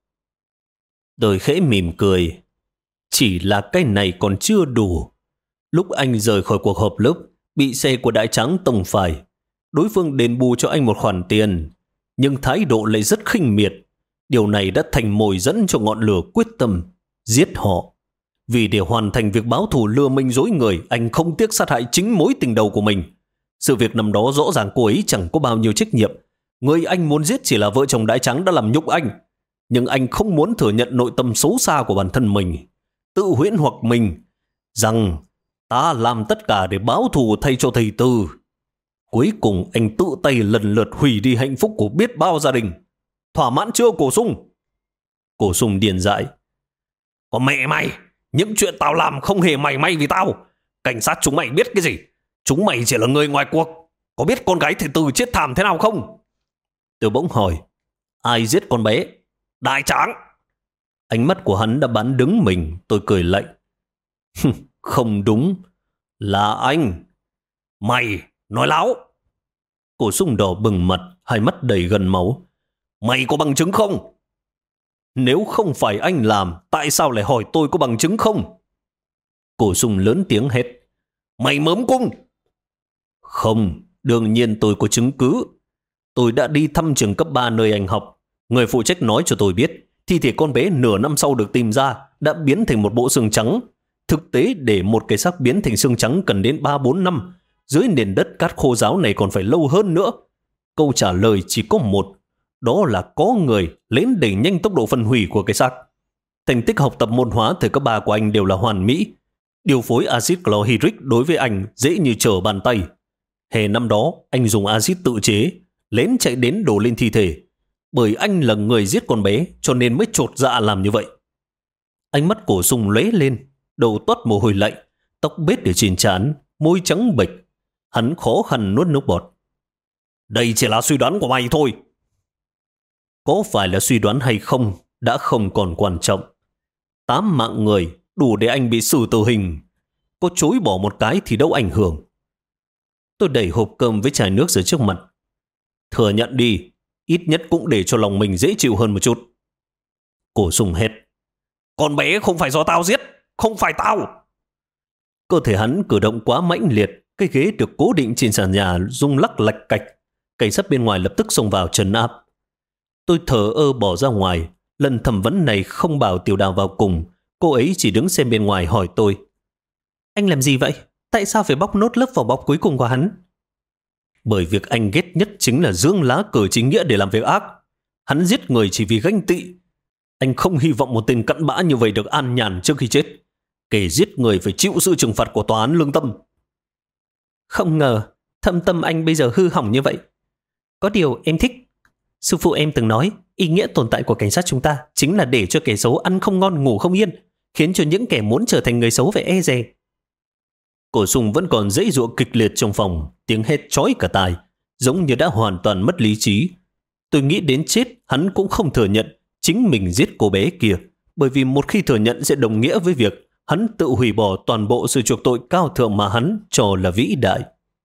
Tôi khẽ mỉm cười. Chỉ là cái này còn chưa đủ. Lúc anh rời khỏi cuộc họp lớp, bị xe của Đại Tráng tông phải. Đối phương đền bù cho anh một khoản tiền, nhưng thái độ lại rất khinh miệt. Điều này đã thành mồi dẫn cho ngọn lửa quyết tâm giết họ. Vì để hoàn thành việc báo thù lừa mình dối người, anh không tiếc sát hại chính mối tình đầu của mình. Sự việc năm đó rõ ràng cô ấy chẳng có bao nhiêu trách nhiệm. Người anh muốn giết chỉ là vợ chồng Đại Tráng đã làm nhục anh. Nhưng anh không muốn thừa nhận nội tâm xấu xa của bản thân mình. Tự huyễn hoặc mình rằng ta làm tất cả để báo thù thay cho thầy Tư. Cuối cùng anh tự tay lần lượt hủy đi hạnh phúc của biết bao gia đình. Thỏa mãn chưa Cổ Sung? Cổ Sung điên dại. Có mẹ mày, những chuyện tao làm không hề mảy may vì tao. Cảnh sát chúng mày biết cái gì? Chúng mày chỉ là người ngoài cuộc. Có biết con gái thầy Tư chết thảm thế nào không? Tôi bỗng hỏi, ai giết con bé? Đại Tráng. Ánh mắt của hắn đã bắn đứng mình. Tôi cười lạnh. Không đúng, là anh. Mày nói láo. Cổ Sung đỏ bừng mặt, hai mắt đầy gần máu. Mày có bằng chứng không? Nếu không phải anh làm, tại sao lại hỏi tôi có bằng chứng không? Cổ Sung lớn tiếng hét. Mày mớm cung. Không, đương nhiên tôi có chứng cứ. Tôi đã đi thăm trường cấp 3 nơi anh học. Người phụ trách nói cho tôi biết, thi thể con bé nửa năm sau được tìm ra đã biến thành một bộ xương trắng. Thực tế để một cái xác biến thành xương trắng cần đến 3-4 năm. Dưới nền đất cát khô ráo này còn phải lâu hơn nữa. Câu trả lời chỉ có một, đó là có người lén đẩy nhanh tốc độ phân hủy của cái xác. Thành tích học tập môn hóa thời cấp 3 của anh đều là hoàn mỹ. Điều phối axit chlorhydric đối với anh dễ như trở bàn tay. Hè năm đó, anh dùng axit tự chế, lén chạy đến đổ lên thi thể. Bởi anh là người giết con bé, cho nên mới chột dạ làm như vậy. Ánh mắt Cổ Sung lóe lên, đầu toát mồ hôi lạnh, tóc bết ở trên trán, môi trắng bệch. Hắn khó khăn nuốt nước bọt. Đây chỉ là suy đoán của mày thôi. Có phải là suy đoán hay không đã không còn quan trọng. 8 mạng người đủ để anh bị xử tử hình. Có chối bỏ một cái thì đâu ảnh hưởng. Tôi đẩy hộp cơm với chai nước ra trước mặt. Thừa nhận đi, ít nhất cũng để cho lòng mình dễ chịu hơn một chút. Cổ Sung hét. Con bé không phải do tao giết, không phải tao. Cơ thể hắn cử động quá mãnh liệt, cái ghế được cố định trên sàn nhà rung lắc lạch cạch. Cảnh sát bên ngoài lập tức xông vào trấn áp. Tôi thờ ơ bỏ ra ngoài. Lần thẩm vấn này không bảo Tiểu Đào vào cùng. Cô ấy chỉ đứng xem bên ngoài hỏi tôi. Anh làm gì vậy? Tại sao phải bóc nốt lớp vỏ bọc cuối cùng của hắn? Bởi việc anh ghét nhất chính là dưỡng lá cờ chính nghĩa để làm việc ác. Hắn giết người chỉ vì ganh tị. Anh không hy vọng một tên cặn bã như vậy được an nhàn trước khi chết. Kẻ giết người phải chịu sự trừng phạt của tòa án lương tâm. Không ngờ thâm tâm anh bây giờ hư hỏng như vậy. Có điều em thích. Sư phụ em từng nói, ý nghĩa tồn tại của cảnh sát chúng ta chính là để cho kẻ xấu ăn không ngon ngủ không yên, khiến cho những kẻ muốn trở thành người xấu phải e dè. Cổ Sung vẫn còn giãy giụa kịch liệt trong phòng, tiếng hét chói cả tai, giống như đã hoàn toàn mất lý trí. Tôi nghĩ đến chết hắn cũng không thừa nhận chính mình giết cô bé kia, bởi vì một khi thừa nhận sẽ đồng nghĩa với việc hắn tự hủy bỏ toàn bộ sự chuộc tội cao thượng mà hắn cho là vĩ đại.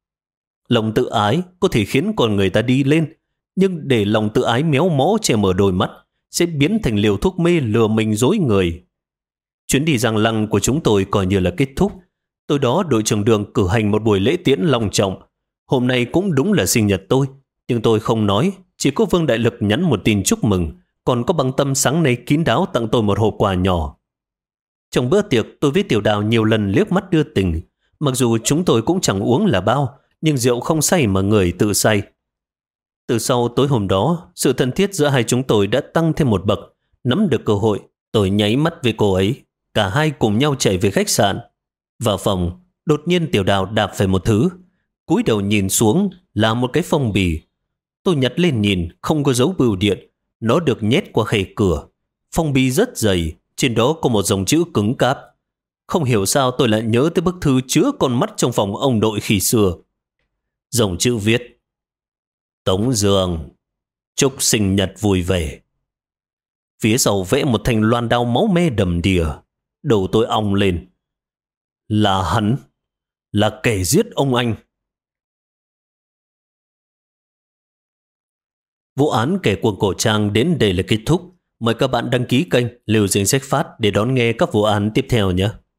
Lòng tự ái có thể khiến con người ta đi lên, nhưng để lòng tự ái méo mó che mở đôi mắt sẽ biến thành liều thuốc mê lừa mình dối người. Chuyến đi Giang Lăng của chúng tôi coi như là kết thúc. Tối đó đội trưởng Đường cử hành một buổi lễ tiễn long trọng. Hôm nay cũng đúng là sinh nhật tôi, nhưng tôi không nói, chỉ có Vương Đại Lực nhắn một tin chúc mừng, còn có Băng Tâm sáng nay kín đáo tặng tôi một hộp quà nhỏ. Trong bữa tiệc tôi với Tiểu Đào nhiều lần liếc mắt đưa tình. Mặc dù chúng tôi cũng chẳng uống là bao, nhưng rượu không say mà người tự say. Từ sau tối hôm đó, sự thân thiết giữa hai chúng tôi đã tăng thêm một bậc. Nắm được cơ hội, tôi nháy mắt với cô ấy. Cả hai cùng nhau chạy về khách sạn. Vào phòng, đột nhiên Tiểu Đào đạp phải một thứ. Cúi đầu nhìn xuống là một cái phong bì. Tôi nhặt lên nhìn, không có dấu bưu điện. Nó được nhét qua khe cửa. Phong bì rất dày, trên đó có một dòng chữ cứng cáp. Không hiểu sao tôi lại nhớ tới bức thư chứa con mắt trong phòng ông đội khi xưa. Dòng chữ viết: Tống Dương, chúc sinh nhật vui vẻ. Phía sau vẽ một thanh loan đao máu me đầm đìa. Đầu tôi ong lên. Là hắn, là kẻ giết ông anh. Vụ án kẻ cuồng cổ trang đến đây là kết thúc. Mời các bạn đăng ký kênh Liều Danh Sách Phát để đón nghe các vụ án tiếp theo nhé.